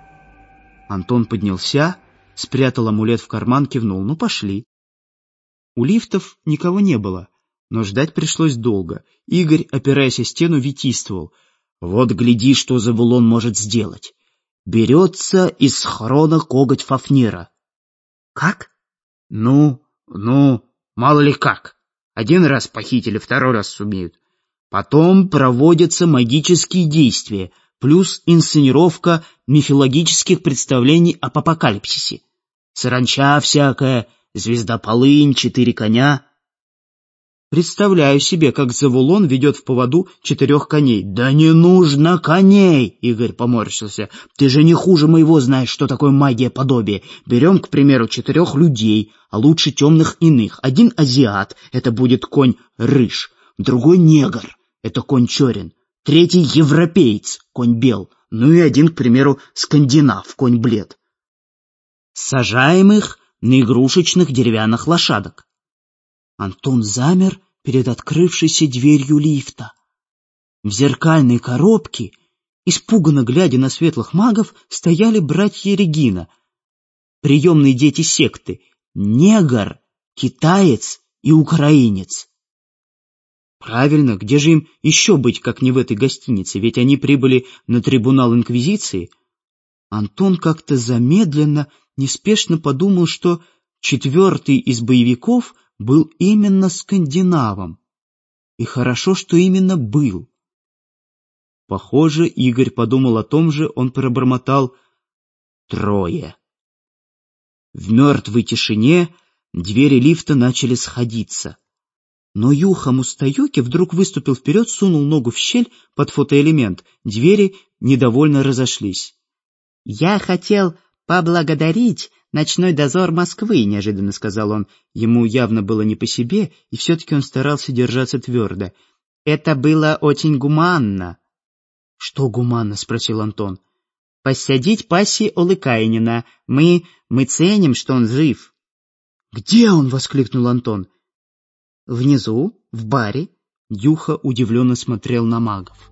Антон поднялся, спрятал амулет в карман, кивнул. «Ну, пошли». У лифтов никого не было, но ждать пришлось долго. Игорь, опираясь о стену, витийствовал. «Вот гляди, что Завулон может сделать. Берется из схрона коготь Фафнира». «Как?» Ну, мало ли как. Один раз похитили, второй раз сумеют. Потом проводятся магические действия, плюс инсценировка мифологических представлений об апокалипсисе. Саранча всякая, звезда-полынь, 4 коня. Представляю себе, как Завулон ведет в поводу 4 коней. «Да не нужно коней!» — Игорь поморщился. «Ты же не хуже моего знаешь, что такое магия подобия. Берем, к примеру, 4 людей, а лучше темных иных. Один азиат — это будет конь рыж, другой негр — это конь черен, третий европеец — конь бел, ну и один, к примеру, скандинав — конь блед. Сажаем их на игрушечных деревянных лошадок». Антон замер перед открывшейся дверью лифта. В зеркальной коробке Испуганно глядя на светлых магов, стояли братья Регина, приемные дети секты, негр, китаец и украинец. Правильно, где же им еще быть, как не в этой гостинице, ведь они прибыли на трибунал Инквизиции. Антон как-то замедленно, неспешно подумал, что четвертый из боевиков был именно скандинавом. И хорошо, что именно был. Похоже, Игорь подумал о том же, он пробормотал: «Трое». В мертвой тишине двери лифта начали сходиться. Но Юха Мустаюки вдруг выступил вперед, сунул ногу в щель под фотоэлемент. Двери недовольно разошлись. «Я хотел поблагодарить ночной дозор Москвы», — неожиданно сказал он. Ему явно было не по себе, и все-таки он старался держаться твердо. «Это было очень гуманно». «Что гуманно?» — спросил Антон. «Посадить Паси Олыкаинина. Мы ценим, что он жив». «Где он?» — воскликнул Антон. «Внизу, в баре». Юха удивленно смотрел на магов.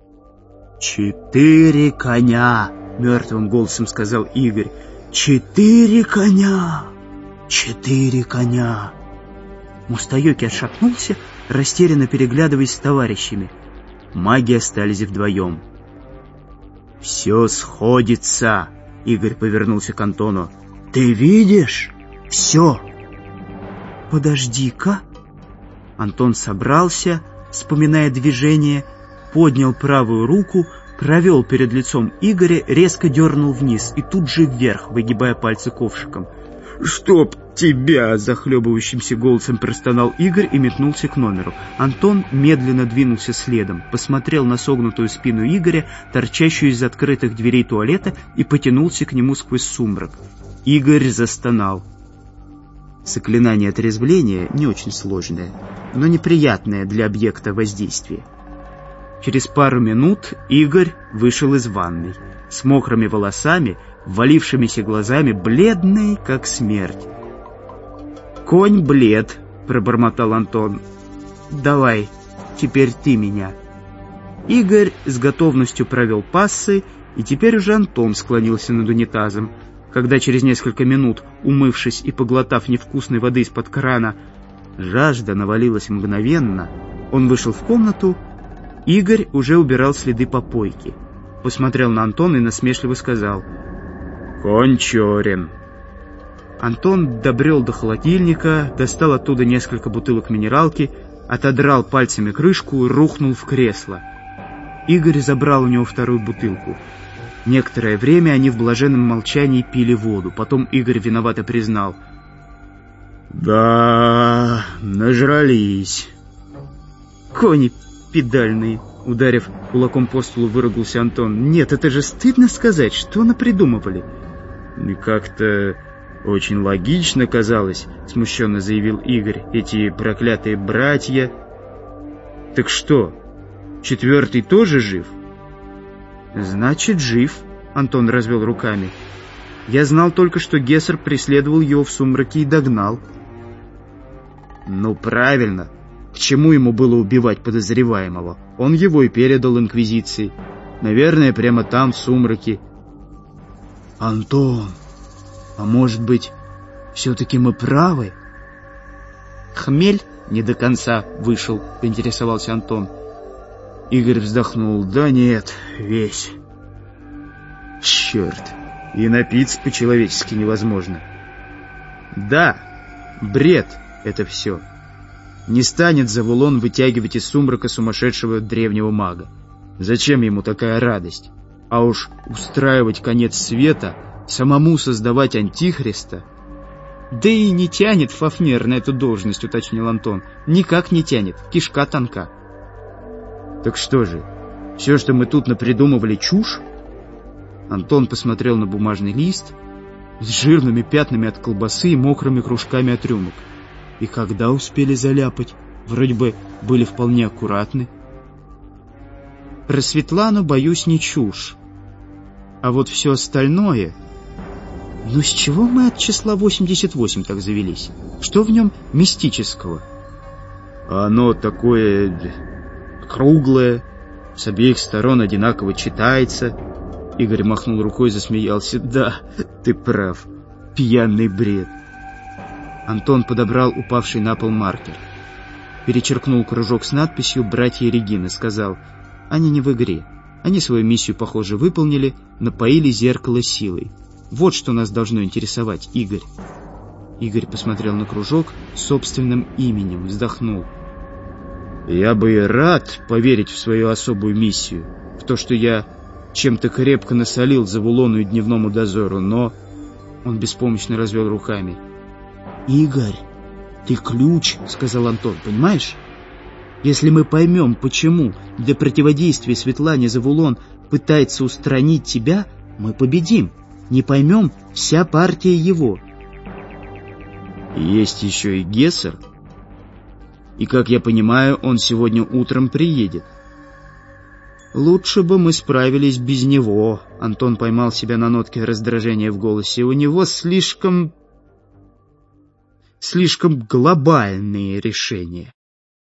«4 коня!» — мертвым голосом сказал Игорь. 4 коня! 4 коня!» Мустаюки отшатнулся, растерянно переглядываясь с товарищами. Маги остались вдвоем. «Все сходится!» — Игорь повернулся к Антону. «Ты видишь? Все!» «Подожди-ка!» Антон собрался, вспоминая движение, поднял правую руку, провел перед лицом Игоря, резко дернул вниз и тут же вверх, выгибая пальцы ковшиком. «Чтоб тебя!» — захлебывающимся голосом простонал Игорь и метнулся к номеру. Антон медленно двинулся следом, посмотрел на согнутую спину Игоря, торчащую из открытых дверей туалета, и потянулся к нему сквозь сумрак. Игорь застонал. Заклинание отрезвления не очень сложное, но неприятное для объекта воздействия. Через пару минут Игорь вышел из ванной, с мокрыми волосами, ввалившимися глазами, бледный, как смерть. «Конь блед», — пробормотал Антон. «Давай, теперь ты меня». Игорь с готовностью провел пассы, и теперь уже Антон склонился над унитазом. Когда через несколько минут, умывшись и поглотав невкусной воды из-под крана, жажда навалилась мгновенно, он вышел в комнату. Игорь уже убирал следы попойки. Посмотрел на Антона и насмешливо сказал: «Конь черен». Антон добрел до холодильника, достал оттуда несколько бутылок минералки, отодрал пальцами крышку и рухнул в кресло. Игорь забрал у него вторую бутылку. Некоторое время они в блаженном молчании пили воду. Потом Игорь виновато признал: «Да, нажрались». «Кони педальные», — ударив кулаком по столу, выругался Антон. «Нет, это же стыдно сказать, что напридумывали». «И как-то очень логично казалось», — смущенно заявил Игорь. «Эти проклятые братья». «Так что, четвертый тоже жив?» «Значит, жив», — Антон развел руками. «Я знал только, что Гессер преследовал его в сумраке и догнал». «Ну, правильно. К чему ему было убивать подозреваемого? Он его и передал Инквизиции. Наверное, прямо там, в сумраке». «Антон, а может быть, все-таки мы правы?» «Хмель не до конца вышел», — поинтересовался Антон. Игорь вздохнул. «Да нет, весь. Черт, и напиться по-человечески невозможно». «Да, бред это все. Не станет Завулон вытягивать из сумрака сумасшедшего древнего мага. Зачем ему такая радость? А уж устраивать конец света, самому создавать антихриста...» «Да и не тянет Фафнер на эту должность», — уточнил Антон. «Никак не тянет, кишка тонка». «Так что же, все, что мы тут напридумывали, чушь?» Антон посмотрел на бумажный лист с жирными пятнами от колбасы и мокрыми кружками от рюмок. И когда успели заляпать? Вроде бы были вполне аккуратны. «Про Светлану, боюсь, не чушь. А вот все остальное... Ну с чего мы от числа 88 так завелись? Что в нем мистического?» «Оно такое... круглое, с обеих сторон одинаково читается. Игорь махнул рукой и засмеялся. Да, ты прав. Пьяный бред. Антон подобрал упавший на пол маркер. Перечеркнул кружок с надписью «Братья Регины», сказал: «Они не в игре. Они свою миссию, похоже, выполнили, напоили зеркало силой. Вот что нас должно интересовать, Игорь». Игорь посмотрел на кружок с собственным именем, вздохнул. «Я бы и рад поверить в свою особую миссию, в то, что я чем-то крепко насолил Завулону и дневному дозору, но...» Он беспомощно развел руками. «Игорь, ты ключ», — сказал Антон, — «понимаешь? Если мы поймем, почему для противодействия Светлане Завулон пытается устранить тебя, мы победим. Не поймем, вся партия его». «Есть еще и Гессер. И, как я понимаю, он сегодня утром приедет». «Лучше бы мы справились без него», — Антон поймал себя на нотке раздражения в голосе. «У него слишком глобальные решения».